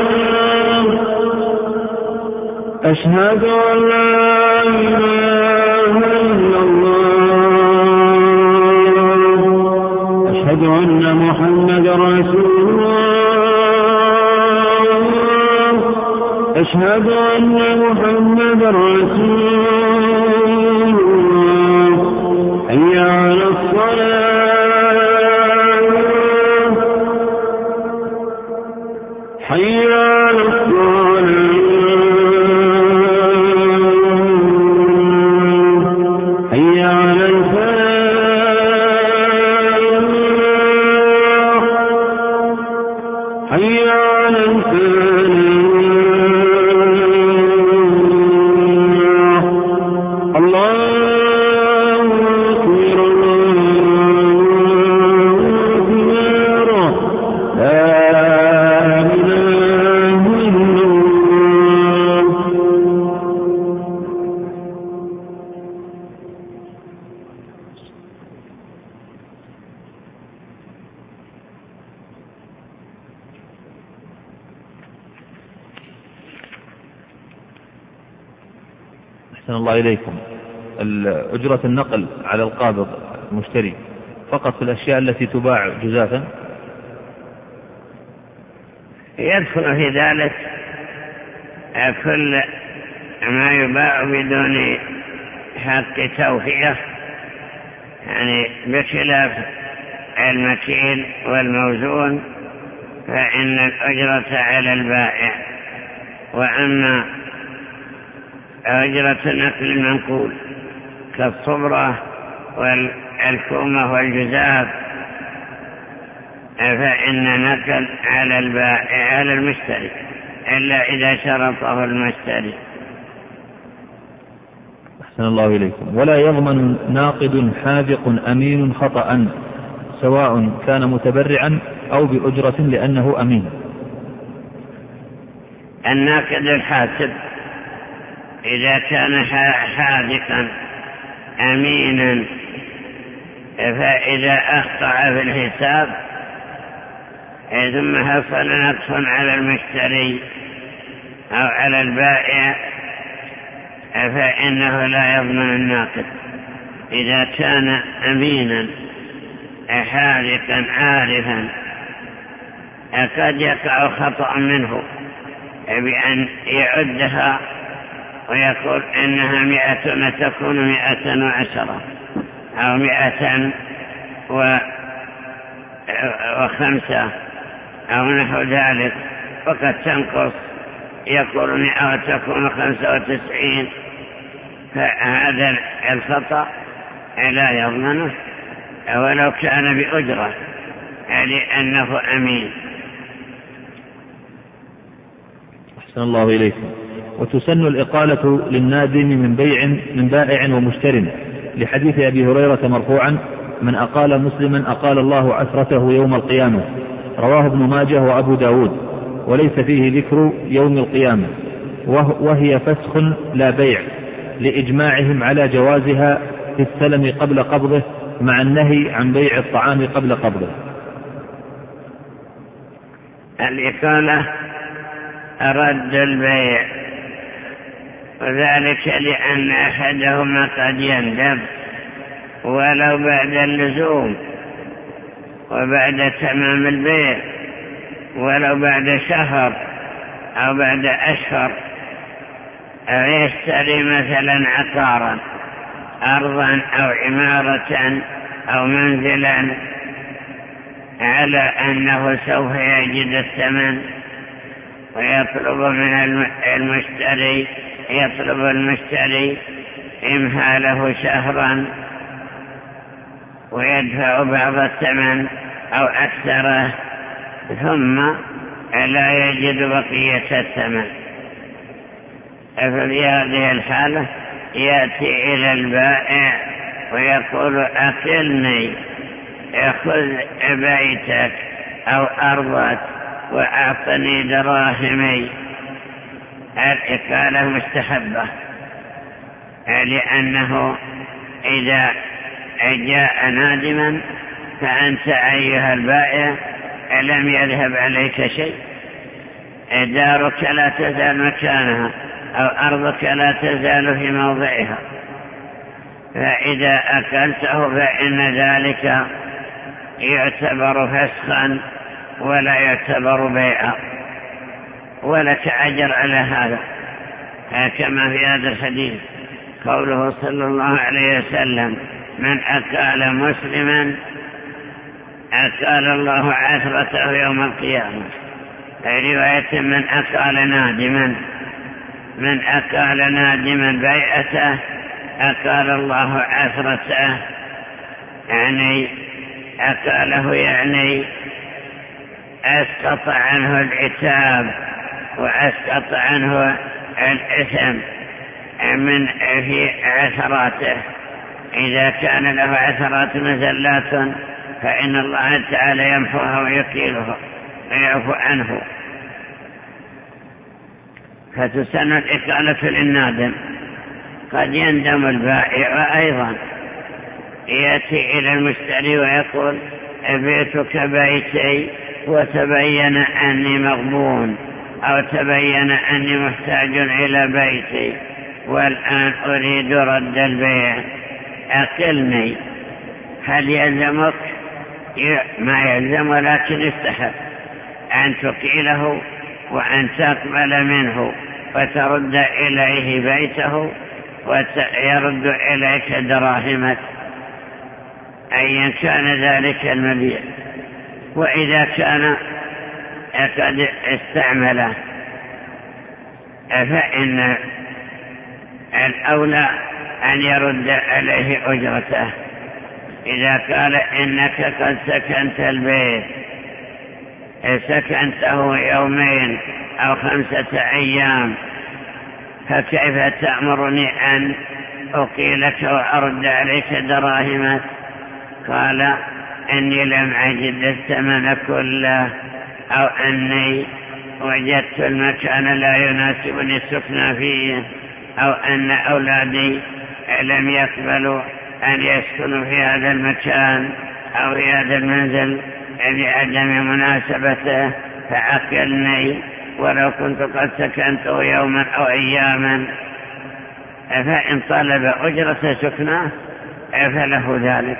أشهد أن لا إله إلا الله، أشهد أن محمدا رسول الله، أشهد أن محمدا رسول الله. حي على الصلاة، حي على الصلاة، حي على الفلاح، حي على الفلاح. أحسن الله إليكم. أجرة النقل على القابض المشتري فقط في الأشياء التي تباع جزافا؟ يدخل في ذلك كل ما يباع بدون حق توفية، يعني بخلاف المكيل والموزون فإن الأجرة على البائع. وأما أجرة نقل المنقول كالصبرة والكومة والجزاف فإن نقل على البائع على المشتري، إلا إذا شرطه المشتري. أحسن الله إليكم. ولا يضمن ناقد حاذق أمين خطأ سواء كان متبرعا أو بأجرة لأنه أمين. الناقد الحاسب إذا كان حاذقا أمينا فإذا أخطأ في الحساب ثم حصل نقص على المشتري أو على البائع فإنه لا يضمن الناقد. إذا كان أمينا حاذقا عارفا قد يقع خطأ منه بأن يعدها ويقول إنها مئة تكون مئة وعشرة أو مئة وخمسة أو نحو ذلك، وقد تنقص يقول مئة وتكون خمسة وتسعين، فهذا الخطأ لا يضمنه ولو كان بأجرة لأنه أمين. أحسن الله إليكم. وتسن الإقالة للنادم من بيع من بائع ومشتر لحديث أبي هريرة مرفوعا: من أقال مسلما أقال الله عثرته يوم القيامة، رواه ابن ماجه وأبو داود، وليس فيه ذكر يوم القيامة، وهي فسخ لا بيع لإجماعهم على جوازها في السلم قبل قبضه مع النهي عن بيع الطعام قبل قبضه. الإقالة رد البيع، وذلك لأن أحدهما قد يندب ولو بعد اللزوم وبعد تمام البيع، ولو بعد شهر أو بعد أشهر، أو يشتري مثلا عقارا أرضا أو عمارة أو منزلا على أنه سوف يجد الثمن، ويطلب من المشتري يطلب المشتري إمهاله شهرا ويدفع بعض الثمن أو أكثره، ثم لا يجد بقية الثمن، ففي هذه الحالة يأتي إلى البائع ويقول: أكلني، خذ بيتك أو أرضك وأعطني دراهمي. الإقالة مستحبة، لأنه إذا جاء نادما فأنت أيها البائع لم يذهب عليك شيء، دارك لا تزال مكانها أو أرضك لا تزال في موضعها، فإذا أكلته فإن ذلك يعتبر فسخا ولا يعتبر بيعا، ولك أجر على هذا، كما في هذا الحديث قوله صلى الله عليه وسلم: من أكال مسلما أكال الله عثرته يوم القيامة. في رواية: من أكال نادما من أكال نادما بيعته أكال الله عثرته، يعني أكاله يعني أسقط عنه العتاب وأسقط عنه الإثم من في عثراته. إذا كان له عثرات مزلات فإن الله تعالى يمحوها ويقيلها ويعفو عنه. فتسن الإقالة للنادم. قد يندم البائع أيضا، يأتي إلى المشتري ويقول: بيتك بيتي وتبين أني مغبون، أو تبين أني محتاج إلى بيتي والآن أريد رد البيع، أقلني. هل يلزمك؟ ما يلزم، ولكن استحب أن تقيله وأن تقبل منه وترد إليه بيته ويرد إليك دراهمك، أيا كان ذلك المبيع. وإذا كان قد استعمله فإن الأولى أن يرد عليه أجرته. إذا قال: إنك قد سكنت البيت سكنته يومين أو خمسة أيام فكيف تأمرني أن أقيلك وأرد عليك دراهمك؟ قال إني لم أجد الثمن كله، أو أني وجدت المكان لا يناسبني السكن فيه، أو أن أولادي لم يقبلوا أن يسكنوا في هذا المكان أو في هذا المنزل لعدم مناسبته فعقلني، ولو كنت قد سكنته يوما أو أياما. فإن طلب أجرة سكنه فله ذلك.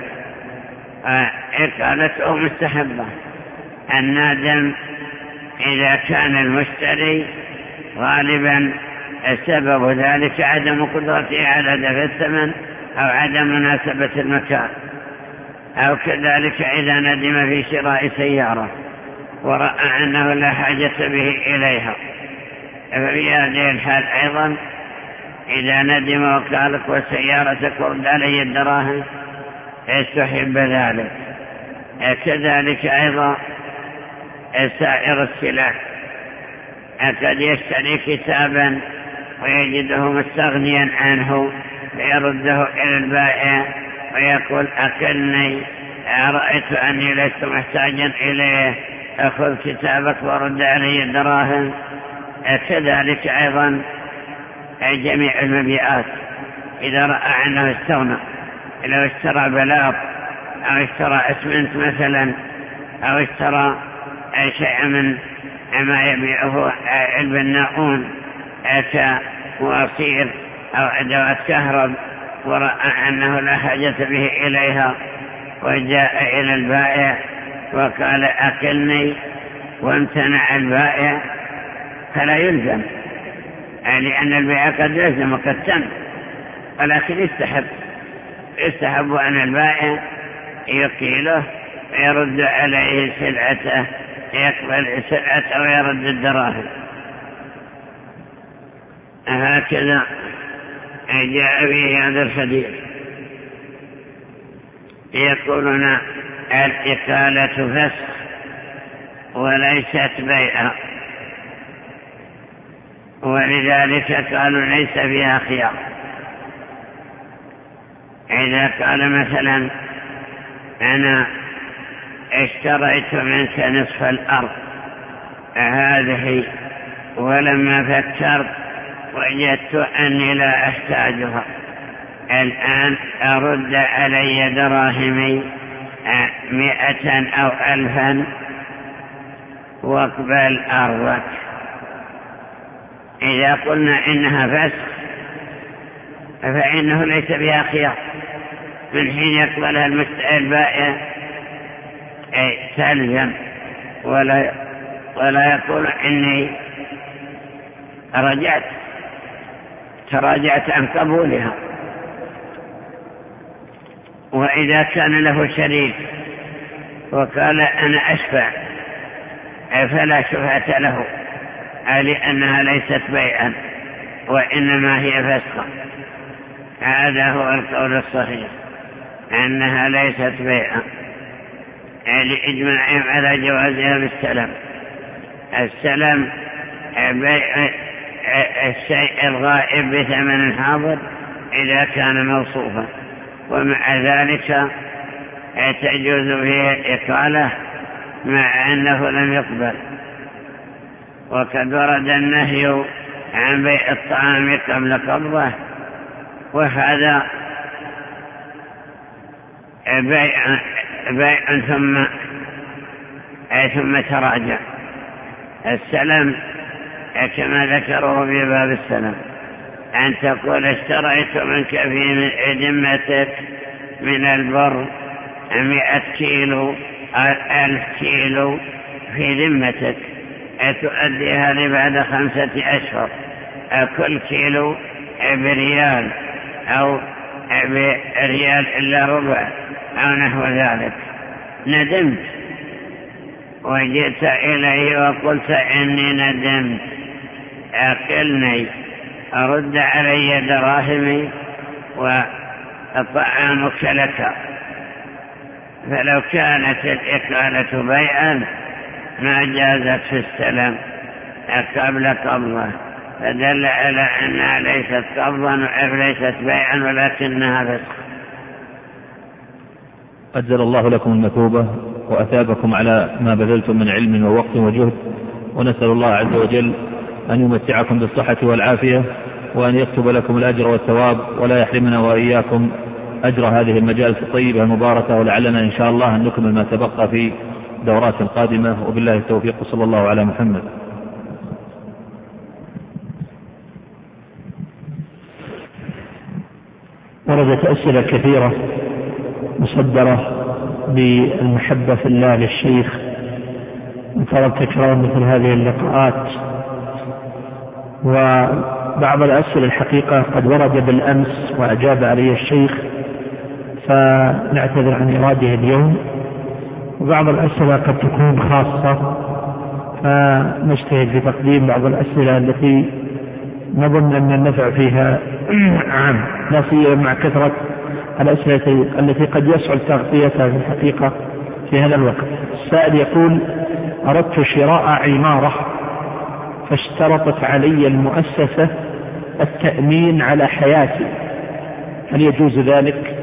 إقالته مستحبة. النادم إذا كان المشتري غالبا السبب ذلك عدم قدرته على دفع الثمن أو عدم مناسبة المكان، أو كذلك إذا ندم في شراء سيارة ورأى أنه لا حاجة به إليها، ففي هذه الحال أيضا إذا ندم وقالك والسيارة ترد علي الدراهم استحب ذلك. كذلك أيضا سائر السلع، قد يشتري كتابا ويجده مستغنيا عنه فيرده إلى البائع ويقول أكلني، رأيت أني لست محتاجا إليه، أخذ كتابك ورد علي الدراهم. كذلك أيضا جميع المبيعات إذا رأى أنه استغنى، لو اشترى بلاط أو اشترى أسمنت مثلا أو اشترى شيء من ما يبيعه البناؤون كمواصير أو أدوات كهرب ورأى أنه لا حاجة به إليها وجاء إلى البائع وقال أكلني وامتنع البائع فلا يلزم، لأن البيع قد يلزم وقد تم، ولكن يستحب يستحب أن البائع يقيله ويرد عليه سلعته، يقبل سلعته ويرد الدراهم. هكذا جاء به هذا الحديث. يقولون الإقالة فسخ وليست بيعة، ولذلك قالوا ليس فيها خيار. إذا قال مثلا أنا اشتريت منك نصف الأرض هذه، ولما فكرت وجدت أني لا أحتاجها، الآن أرد علي دراهمي مئة أو ألفا واقبل أرضك. إذا قلنا إنها فسخ فإنه ليس بها خيار، من حين يقبلها البائع تلزم، ولا ولا يقول إني رجعت تراجعت عن قبولها. وإذا كان له شريك وقال أنا أشفع فلا شفعة له، لأنها ليست بيعا وإنما هي فسخة. هذا هو القول الصحيح، أنها ليست بيعا لإجماعهم على جوازها بالسلام. السلام بيع الشيء الغائب بثمن حاضر إذا كان موصوفا، ومع ذلك تجوز فيه إقالة مع أنه لم يقبل. وقد ورد النهي عن بيع الطعام قبل قبضه، وهذا بيع, بيع ثم ثم تراجع. السلام كما ذكره في باب السلام أن تقول اشتريت منك في ذمتك من البر مئة كيلو ألف كيلو في ذمتك، تؤديها لي بعد خمسة أشهر، كل كيلو بريال أو بريال إلا ربع أو نحو ذلك. ندمت وجئت إليه وقلت إني ندمت، أقلني، أرد علي دراهمي وطعامك لك. فلو كانت الإقالة بيعا ما جازت في السلام قبل قبضه، فدل على أنها ليست قبضا وليست بيعا ولكنها فسخ. أجزل الله لكم المثوبة وأثابكم على ما بذلتم من علم ووقت وجهد، ونسأل الله عز وجل أن يمتعكم بالصحة والعافية، وأن يكتب لكم الأجر والثواب، ولا يحرمنا وإياكم أجر هذه المجالس الطيبة المباركة، ولعلنا إن شاء الله أن نكمل ما تبقى في دورات قادمة. وبالله التوفيق، صلى الله على محمد. وردت أسئلة كثيرة مصدرة بالمحبة في الله للشيخ، وطلب تكرار مثل هذه اللقاءات. وبعض الأسئلة الحقيقة قد ورد بالأمس وأجاب عليه الشيخ، فنعتذر عن إراده اليوم، وبعض الأسئلة قد تكون خاصة، فنجتهد في تقديم بعض الأسئلة التي نظن أن النفع فيها عام، لا سيما مع كثرة الأسئلة التي قد يسهل تغطيتها في الحقيقة في هذا الوقت. السائل يقول: أردت شراء عمارة فاشترطت علي المؤسسة التأمين على حياتي، هل يجوز ذلك؟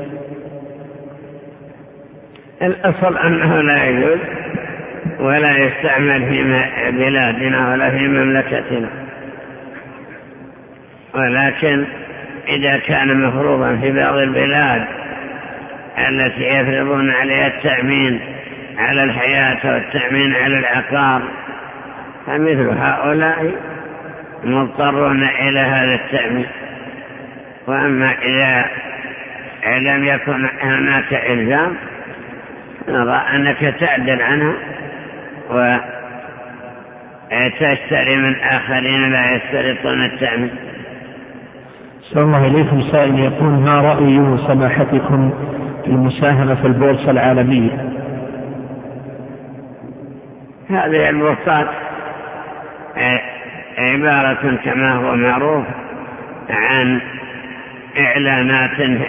الأصل أنه لا يجوز ولا يستعمل في بلادنا ولا في مملكتنا، ولكن إذا كان مفروضا في بعض البلاد التي يفرضون عليها التأمين على الحياة والتأمين على العقار، فمثل هؤلاء مضطرون إلى هذا التأمين. وأما إذا لم يكن هناك إلزام، نرى أنك تعدل عنها وتشتري من آخرين لا يشترطون التأمين. صلى الله عليكم. سائل يقول: ما رأي سماحتكم في المساهمة في البورصة العالمية؟ هذه البورصات عبارة كما هو معروف عن إعلانات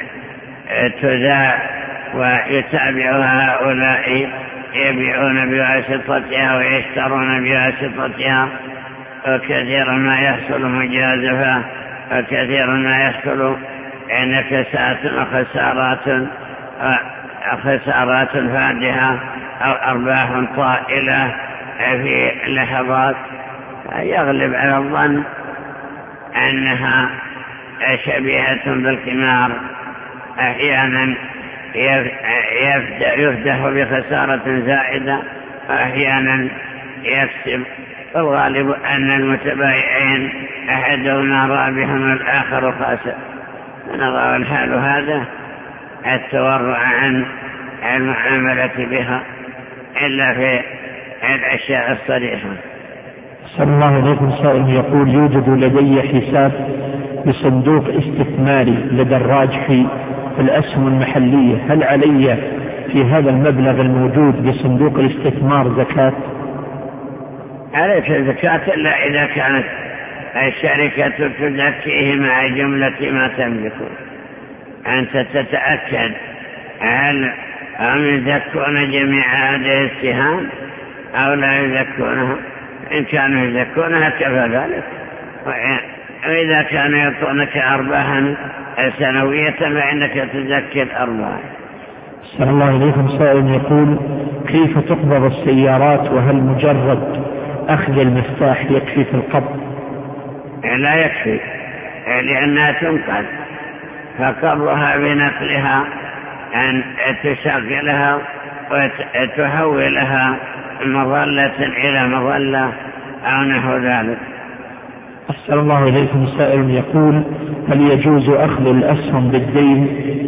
تذاع ويتابعها هؤلاء يبيعون بواسطتها ويشترون بواسطتها، وكثيرا ما يحصل مجازفة، وكثيرا ما يحصل انكسات وخسارات خسارات فادحة أو أرباح طائلة في لحظات. يغلب على الظن أنها شبيهة بالقمار، أحيانا يفتح بخسارة زائدة وأحيانا يكسب. الغالب أن المتبايعين أحدهما رابح والآخر خاسر، نرى الحال هذا التورع عن المعاملة بها إلا في الأشياء الصريحة. صلى الله عليكم. سائل يقول: يوجد لدي حساب بصندوق استثماري لدى الراجحي في الأسهم المحلية، هل علي في هذا المبلغ الموجود بصندوق الاستثمار زكاة؟ عليك الزكاة إلا إذا كانت الشركة تزكيه مع جملة ما تملكه. أنت تتأكد هل هم يزكون جميع هذه السهام أو لا يزكونها. إن كانوا يزكونها كفى ذلك، وإذا كانوا يعطونك أرباحا سنوية فإنك تزكي الأرباح. صلى الله عليكم. سائل يقول: كيف تقبض السيارات، وهل مجرد أخذ المفتاح يكفي في القبض؟ لا يكفي، لأنها تنقل، فقبضها بنقلها أن تشغلها وتحولها مظلة إلى مظلة أو نحو ذلك. أحسن الله إليكم. سائل يقول: هل يجوز أخذ الأسهم بالدين؟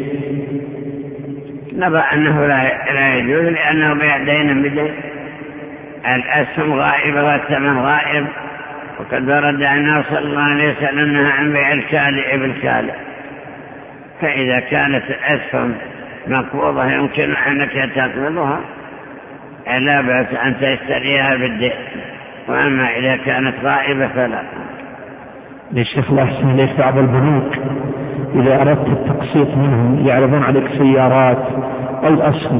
نرى أنه لا يجوز، لأنه بيع دين بدين. الأسهم غائبة والثمن غائب، وقد ورد أنه صلى الله عليه وسلم عن بيع الكالئ بالكالئ. فإذا كانت الأسهم مقبوضة يمكن أنك تقبضها، لا بأس أن تشتريها بالدين، وأما إذا كانت غائبة فلا. للشيخ الله أحسن إليك، بعض البنوك إذا أردت التقسيط منهم يعرضون عليك سيارات أو أسهم،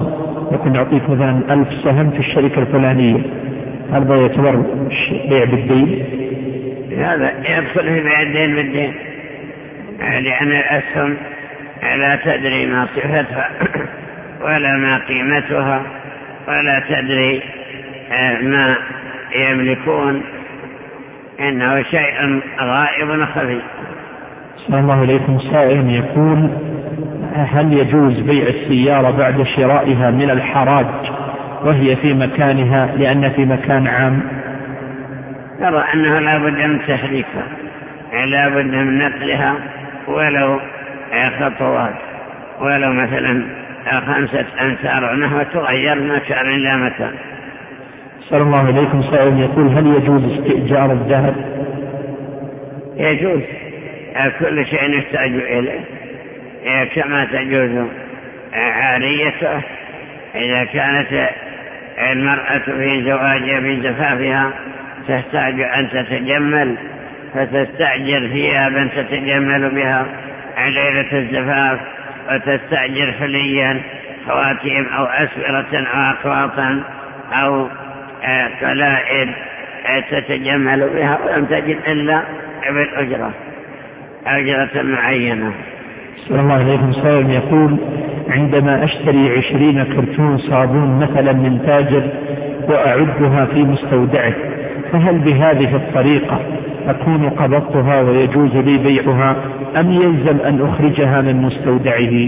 يكون يعطيك مثلا ألف سهم في الشركة الفلانية، هذا يعتبر بيع بالدين؟ هذا يدخل في بيع الدين بالدين، لأن الأسهم لا تدري ما صفتها ولا ما قيمتها ولا تدري ما يملكون، إنه شيء غائب خفي. صلى الله عليكم. سائل يقول: هل يجوز بيع السيارة بعد شرائها من الحراج وهي في مكانها لأن في مكان عام؟ يرى أنه لا بد من تحريكها، لا بد من نقلها ولو خطوات، ولو مثلا خمسة أمتار نحو، تغير مكان إلى مكان. صلى الله عليكم. سائل يقول: هل يجوز استئجار الذهب؟ يجوز، كل شيء يحتاج إليه كما تجوز عاريته. إذا كانت المرأة في زواجها في زفافها تحتاج أن تتجمل، فتستأجر ثيابا تتجمل بها ليلة الزفاف، وتستأجر حليا خواتيم أو أسورة أو أقراطا أو قلائد تتجمل بها، ولم تجد إلا بالأجرة، أجرة معينة. صلى الله عليكم. سائل يقول: عندما أشتري عشرين كرتون صابون مثلا من تاجر وأعدها في مستودعه، فهل بهذه الطريقة أكون قبضتها ويجوز لي بيعها، أم يلزم أن أخرجها من مستودعه؟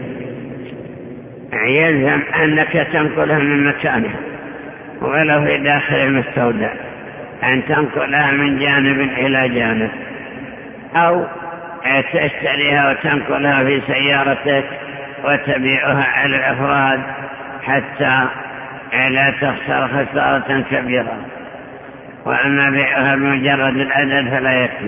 يلزم أنك تنقلها من مكانها ولو في داخل المستودع، أن تنقلها من جانب إلى جانب، أو تشتريها وتنقلها في سيارتك وتبيعها على الأفراد حتى لا تخسر خسارة كبيرة. وأما بيعها بمجرد العدد فلا يكفي.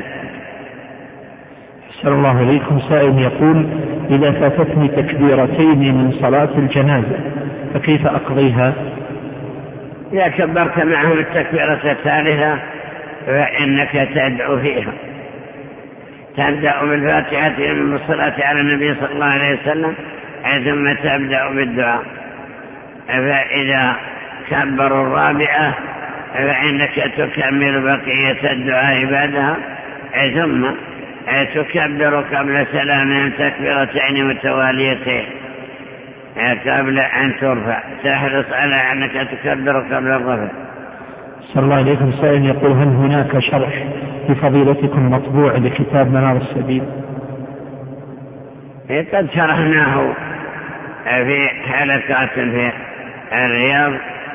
صلى الله عليكم. سائل يقول: إذا فاتتني تكبيرتين من صلاة الجنازة فكيف أقضيها؟ إذا كبرت معهم التكبيرة الثالثة فإنك تدعو فيها، تبدأ بالفاتحة من الصلاة على النبي صلى الله عليه وسلم، ثم تبدأ بالدعاء. فإذا كبروا الرابعة فإنك تكمل بقية الدعاء بعدها، ثم تكبر قبل سلامهم تكبيرتين متواليتين قبل أن ترفع، تحرص على أنك تكبر قبل الرفع. صلى الله عليكم. سائل يقول: هل هناك شرح لفضيلتكم مطبوع لكتاب منار السبيل؟ قد شرحناه في حلقات في الرياض،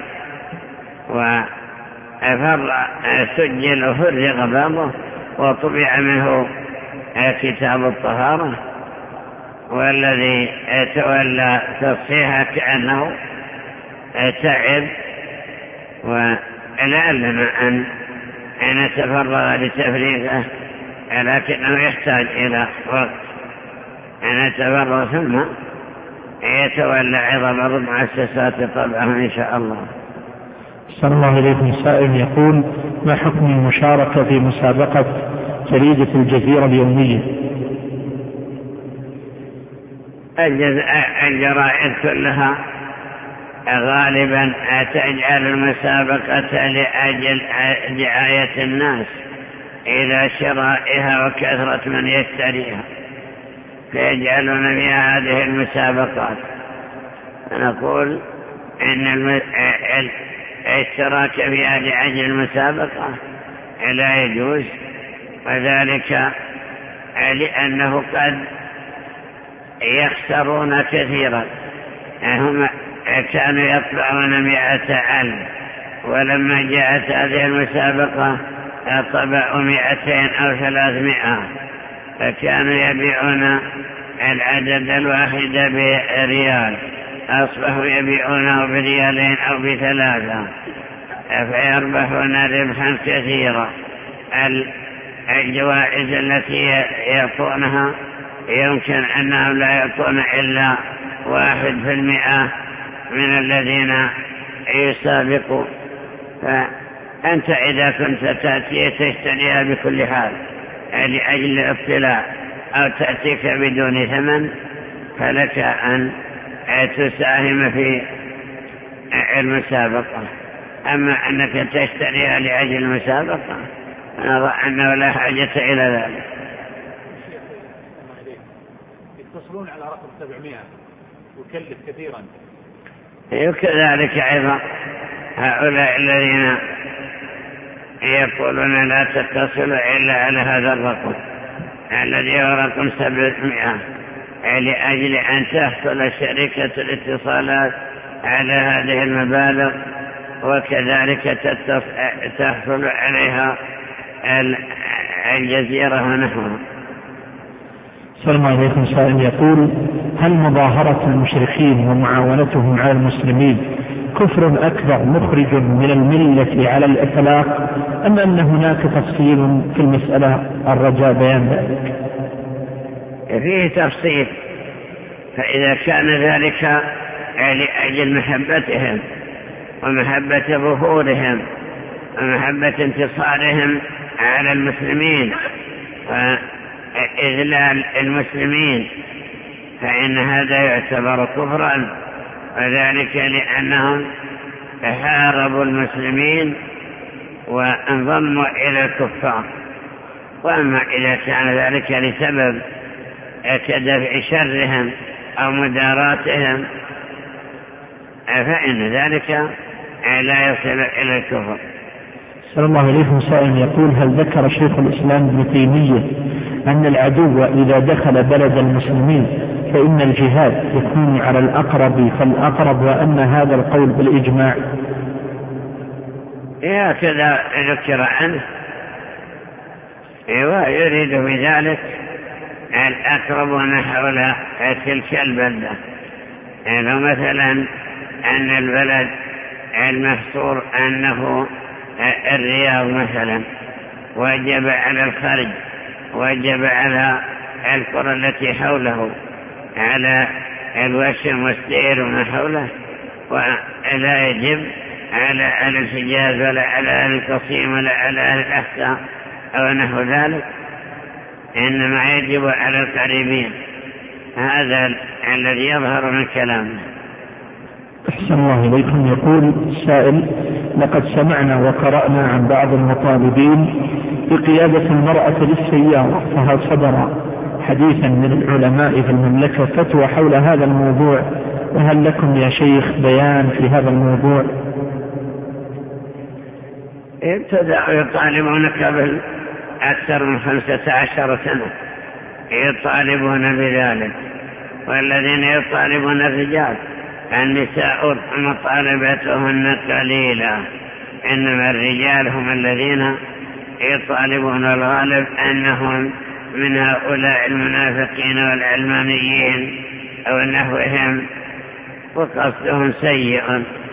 وفر سجل وفرغ بابه وطبع منه كتاب الطهارة، والذي تولى تصحيحه كأنه تعب، ولعلنا أن نتفرغ لتفريغه، لكنه يحتاج إلى وقت أن نتفرغ، ثم يتولى عظم المؤسسات طبعه إن شاء الله. صلى الله عليكم. سائل يقول: ما حكم المشاركة في مسابقة جريدة الجزيرة اليومية؟ الجرائد كلها غالبا تجعل المسابقة لأجل دعاية الناس إلى شرائها وكثرة من يشتريها، فيجعلون بها هذه المسابقات. نقول إن الاشتراك فيها لأجل المسابقة لا يجوز، وذلك لأنه قد يخسرون كثيرا. هم كانوا يطبعون مئة ألف، ولما جاءت هذه المسابقة طبعوا مئتين أو ثلاثمائة، فكانوا يبيعون العدد الواحد بريال، أصبحوا يبيعونه بريالين أو بثلاثة، فيربحون ربحا كثيرا. الجوائز التي يعطونها يمكن أنهم لا يعطون إلا واحد في المئة من الذين يسابقوا. فأنت إذا كنت تأتي تشتريها بكل حال لأجل الاطلاع أو تأتيك بدون ثمن، فلك أن تساهم في المسابقة. أما أنك تشتريها لأجل المسابقة نرى أنه لا حاجة إلى ذلك. يتصلون على رقم سبعمائة وكلف كثيرا. وكذلك أيضا هؤلاء الذين يقولون لا تتصل إلا على هذا الرقم الذي هو رقم سبعمائة لأجل أن تحصل شركة الاتصالات على هذه المبالغ، وكذلك تحصل عليها الجزيرة ونحوها. السلام عليكم. سائل يقول: هل مظاهرة المشركين ومعاونتهم على المسلمين كفر أكبر مخرج من الملة على الإطلاق، أم أن هناك تفصيل في المسألة الرجاء بيان ذلك؟ فيه تفصيل، فإذا كان ذلك لأجل محبتهم ومحبة ظهورهم ومحبة انتصارهم على المسلمين وإذلال المسلمين فإن هذا يعتبر كفرا، وذلك لأنهم حاربوا المسلمين وانضموا إلى الكفار. وأما إذا كان ذلك لسبب كدفع شرهم أو مداراتهم فإن ذلك لا يصل إلى الكفر. صلى الله عليه وسلم يقول: هل ذكر شيخ الإسلام ابن تيمية أن العدو إذا دخل بلد المسلمين فإن الجهاد يكون على الأقرب فالأقرب، وأن هذا القول بالإجماع؟ هكذا ذكر عنه، ويريد بذلك الأقرب حول تلك البلدة. يعني مثلا أن البلد المحصور أنه الرياض مثلا وجب على الخارج، وجب على القرى التي حوله، على الوشم والسير وما حوله، ولا يجب على أهل الحجاز ولا على أهل القصيم ولا على أهل الأحساء أو نحو ذلك، إنما يجب على القريبين. هذا الذي يظهر من كلامه. أحسن الله إليكم. يقول السائل: لقد سمعنا وقرأنا عن بعض المطالبين بقيادة المرأة للسيارة، فهل صدر حديثا من العلماء في المملكة فتوى حول هذا الموضوع، وهل لكم يا شيخ بيان في هذا الموضوع؟ ابتدأوا يطالبون قبل أكثر من خمسة عشر سنة يطالبون بذلك، والذين يطالبون الرجال. النساء مطالبتهن قليلة، إنما الرجال هم الذين يطالبون، الغالب أنهم من هؤلاء المنافقين والعلمانيين أو نحوهم، وقصدهم سيء.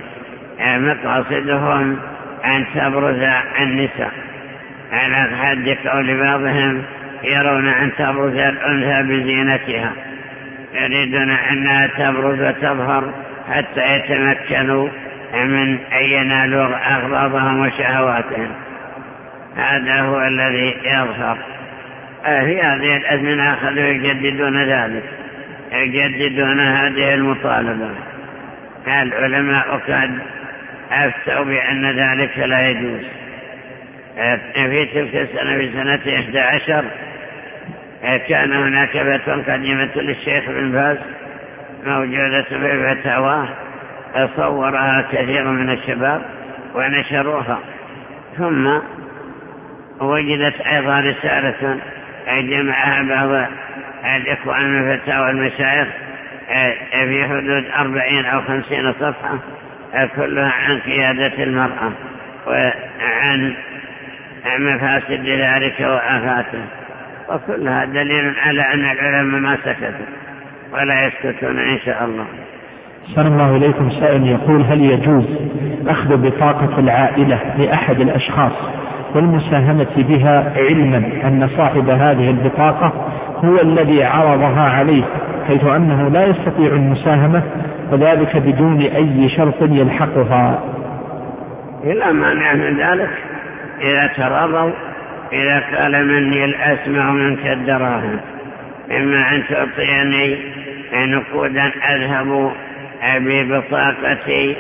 مقاصدهم أن تبرز النساء، على حد قول بعضهم يرون أن تبرز الأنثى بزينتها، يريدون أنها تبرز وتظهر حتى يتمكنوا من أن ينالوا أغراضهم وشهواتهم. هذا هو الذي يظهر. في هذه الأزمنة أخذوا يجددون ذلك، يجددون هذه المطالبة. العلماء قد أفتوا بأن ذلك لا يجوز. في تلك السنة في سنة إحدى عشر كان هناك فتوى قديمة للشيخ بن باز موجودة في الفتاوى، صورها كثير من الشباب ونشروها، ثم وجدت أيضا رسالة جمعها بعض الإخوان من فتاوى المشايخ في حدود أربعين أو خمسين صفحة، كلها عن قيادة المرأة وعن مفاسد ذلك وآفاته، وكلها دليل على أن العلماء ما سكتوا ولا يسكتون إن شاء الله. صلى الله إليكم. سائل يقول: هل يجوز أخذ بطاقة العائلة لأحد الأشخاص والمساهمة بها علما أن صاحب هذه البطاقة هو الذي عرضها عليه، حيث أنه لا يستطيع المساهمة، وذلك بدون أي شرط يلحقها؟ لا مانع من ذلك إذا تراضوا. إذا قال مني الأسمع منك الدراهم، إما أن تعطيني نقودا أذهب ببطاقتي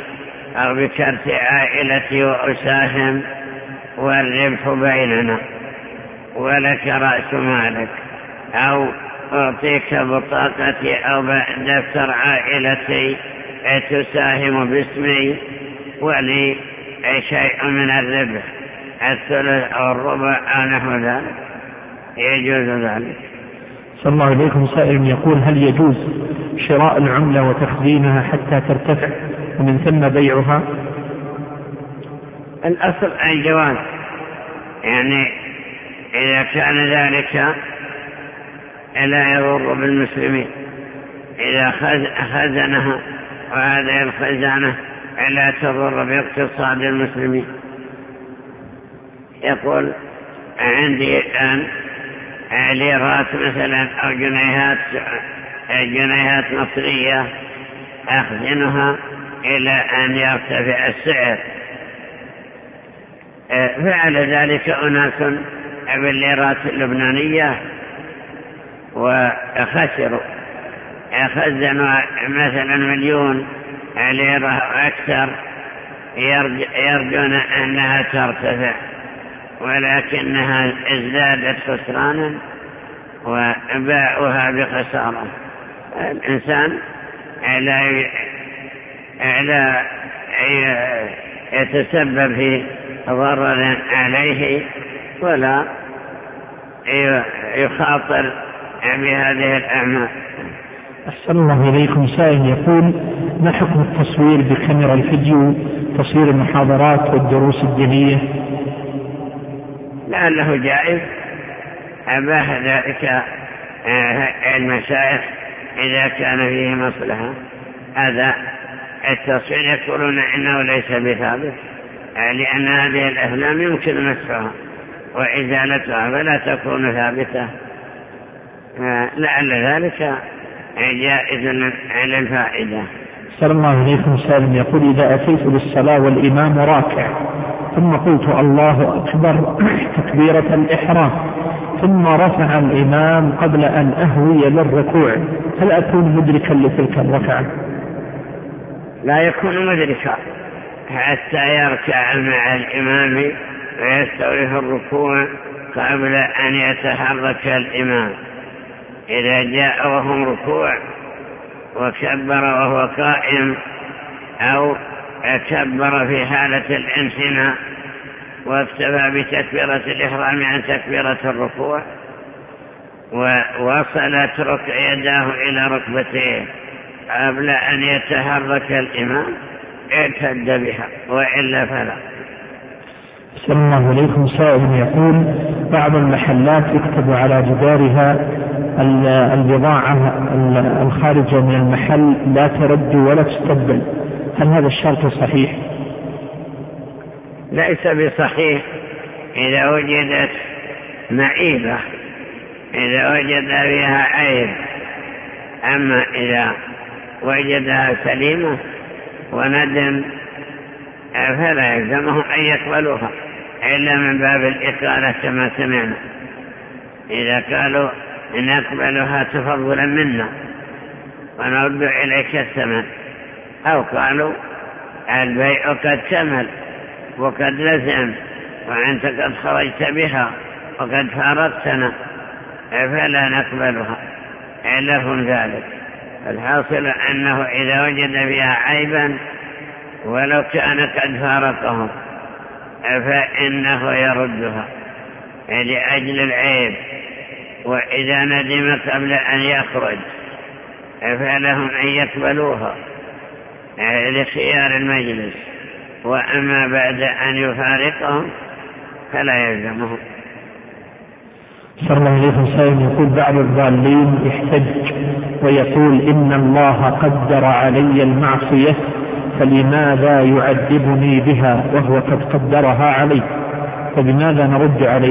أو بكرت عائلتي وأساهم والربح بيننا ولك رأس مالك، أو أعطيك بطاقتي أو دفتر عائلتي تساهم باسمي ولي شيء من الربح الثلث أو الربع أو نحو ذلك، يجوز ذلك. صلى الله عليكم. سائل يقول: هل يجوز شراء العملة وتخزينها حتى ترتفع ومن ثم بيعها؟ الأصل الجواز، يعني إذا كان ذلك لا يضر بالمسلمين، إذا خزنها وهذه الخزانة لا تضر باقتصاد المسلمين. يقول: عندي الآن ليرات مثلا أو جنيهات جنيهات مصرية أخزنها إلى أن يرتفع السعر. فعل ذلك أناس بالليرات اللبنانية وخسروا، خزنوا مثلا مليون ليرة أكثر يرجون أنها ترتفع، ولكنها ازدادت خسرانا وباعوها بخسارة. الإنسان لا يتسبب في ضرر عليه ولا يخاطر بهذه الأعمال. أحسن الله إليكم. سائل يقول: ما حكم التصوير بكاميرا الفيديو، تصوير المحاضرات والدروس الدينية؟ لعله جائز، أباح ذلك المشايخ إذا كان فيه مصلحة. هذا التصوير يقولون إنه ليس بثابت، لأن هذه الأفلام يمكن مسحها وإزالتها فلا تكون ثابتة، لعل ذلك جائز للفائدة. صلى الله عليكم. سالم يقول: إذا أتيت للصلاة والإمام راكع ثم قلت الله أكبر تكبيرة الإحرام ثم رفع الإمام قبل أن أهوي للركوع، هل أكون مدركا لتلك الركعة؟ لا يكون مدركا حتى يركع مع الإمام ويستوي في الركوع قبل أن يتحرك الإمام. إذا جاء وهم ركوع وكبر وهو قائم أو كبر في حالة الانحناء واكتفى بتكبيرة الإحرام عن تكبيرة الركوع ووصل ترك يداه إلى ركبتيه قبل أن يتحرك الإمام اعتد بها، وإلا فلا. صلى الله عليكم. سائل يقول: بعض المحلات يكتب على جدارها البضاعة الخارجة من المحل لا ترد ولا تستبدل، هل هذا الشرط صحيح؟ ليس بصحيح إذا وجدت معيبة، إذا وجد فيها عيب. أما إذا وجدها سليمة وندم فلا يلزمهم أن يقبلوها إلا من باب الإقالة كما سمعنا. إذا قالوا نقبلها تفضلا منا ونرد إليك الثمن، أو قالوا البيع قد كمل وقد لزم وأنت قد خرجت بها وقد فارقتنا فلا نقبلها، لهم ذلك. الحاصل أنه إذا وجد فيها عيبا ولو كان قد فارقهم فإنه يردها لأجل العيب، وإذا ندم قبل أن يخرج فلهم أن يقبلوها لخيار المجلس، وأما بعد أن يفارقهم فلا يلزمهم. صلى الله عليه وسلم يقول: بعض الضالين يحتج ويقول إن الله قدر علي المعصية فلماذا يعذبني بها وهو قد قدرها علي، فبماذا نرد عليه؟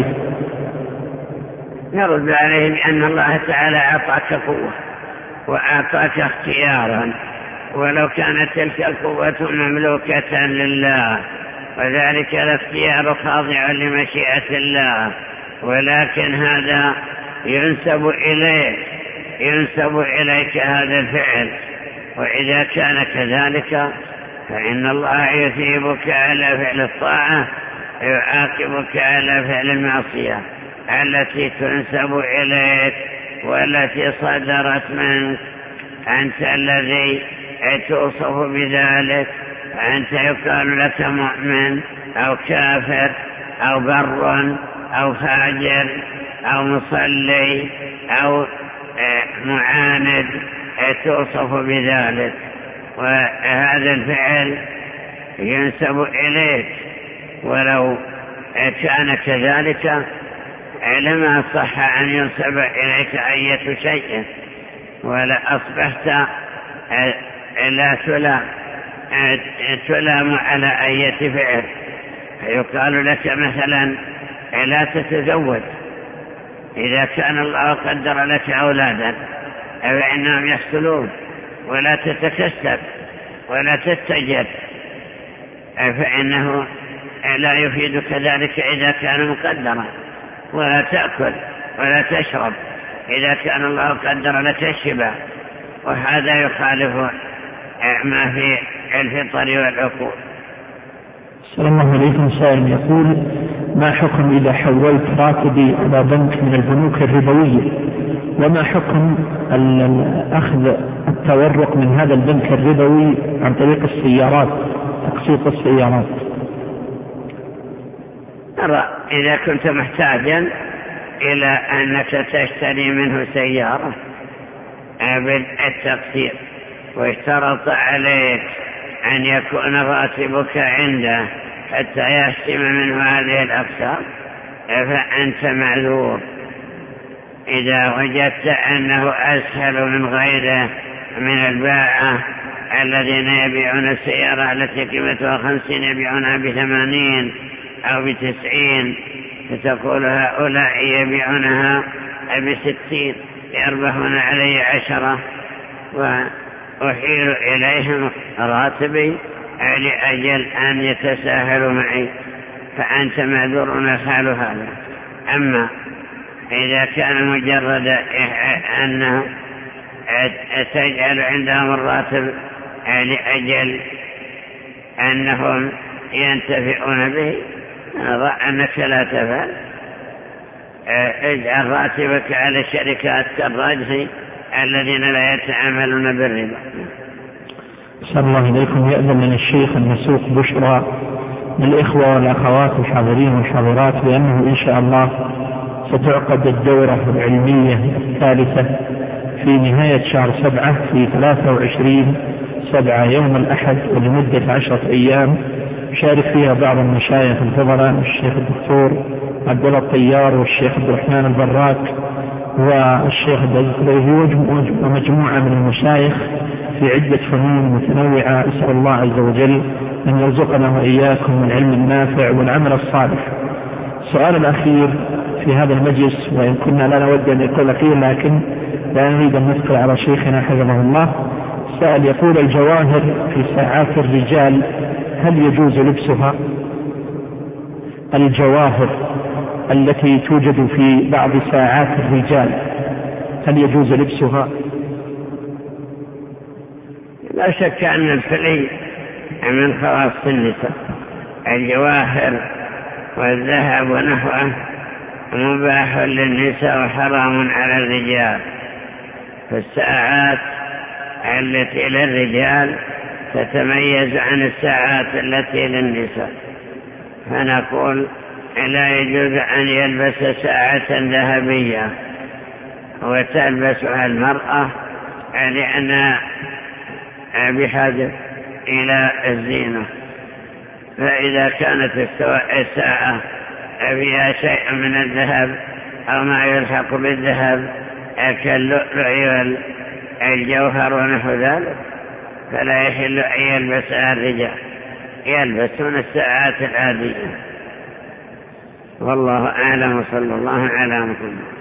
نرد عليه بأن الله تعالى أعطاك قوة وأعطاك اختيارا، ولو كانت تلك القوة مملوكة لله، وذلك الاختيار خاضع لمشيئة الله، ولكن هذا ينسب إليك ينسب إليك هذا الفعل، وإذا كان كذلك فإن الله يثيبك على فعل الطاعة يعاقبك على فعل المعصية التي تنسب إليك والتي صدرت منك. أنت الذي توصف بذلك، فأنت يقال لك مؤمن أو كافر أو بر أو فاجر أو مصلي أو معاند، توصف بذلك، وهذا الفعل ينسب إليك. ولو كان كذلك لما صح أن ينسب إليك أي شيء، ولا أصبحت لا تلام تلام على أي فعل. فيقال لك مثلا لا تتزوج إذا كان الله قدر لك أولادا فإنهم يحصلون، ولا تتكسب ولا تتجد فإنه لا يفيدك ذلك إذا كان مقدرا، ولا تأكل ولا تشرب إذا كان الله قدر لك الشبع، وهذا يخالف ما في الفطر والعقول. صلى الله عليكم. سائل يقول: ما حكم إذا حولت راتبي إلى بنك من البنوك الربوية، وما حكم أخذ التورق من هذا البنك الربوي عن طريق السيارات، تقسيط السيارات؟ أرى إذا كنت محتاجا إلى أنك تشتري منه سيارة بالتقسيط واشترط عليك أن يكون راتبك عنده حتى يحسم منه هذه الأقساط، فأنت معذور. إذا وجدت أنه أسهل من غيره من الباعة الذين يبيعون السيارة التي قيمتها خمسين يبيعونها بثمانين أو بتسعين، فتقول هؤلاء يبيعونها بستين يربحون علي عشرة، وأحيل إليهم راتبي لأجل أن يتساهلوا معي، فأنت معذور خال هذا. أما إذا كان مجرد أنه تجعل عندهم الراتب لأجل أنهم ينتفعون به، نرى أنك لا تفعل. اجعل راتبك على الشركات كالراجحي الذين لا يتعاملون بالربا. صلى الله عليكم. يأذن لنا الشيخ أن نسوق بشرى للإخوة والأخوات الحاضرين والحاضرات بأنه إن شاء الله ستعقد الدورة العلمية الثالثة في نهاية شهر سبعة في ثلاثة وعشرين سبعة يوم الأحد، ولمدة عشرة أيام يشارك فيها بعض المشايخ الفضلاء، الشيخ الدكتور عبد الله الطيار والشيخ عبد الرحمن البراك والشيخ عبد العزيز ومجموعة من المشايخ في عدة فنون متنوعة. أسأل الله عز وجل أن يرزقنا وإياكم العلم النافع والعمل الصالح. السؤال الأخير في هذا المجلس، وإن كنا لا نود أن يكون أخير لكن لا نريد أن نثقل على شيخنا حفظه الله، سأل يقول: الجواهر في ساعات الرجال هل يجوز لبسها؟ الجواهر التي توجد في بعض ساعات الرجال هل يجوز لبسها؟ لا شك أن الفلي من خواص النساء. الجواهر والذهب ونحوه مباح للنساء وحرام على الرجال، فالساعات التي للرجال تتميز عن الساعات التي للنساء، فنقول لا يجوز أن يلبس ساعة ذهبية وتلبسها المرأة لأنها بحاجة إلى الزينة. فإذا كانت الساعة فيها شيء من الذهب أو ما يلحق بالذهب كاللؤلؤ والجوهر ونحو ذلك فلا يحل أن يلبسها الرجال، يلبسون الساعات العادية. والله أعلم، صلى الله على محمد.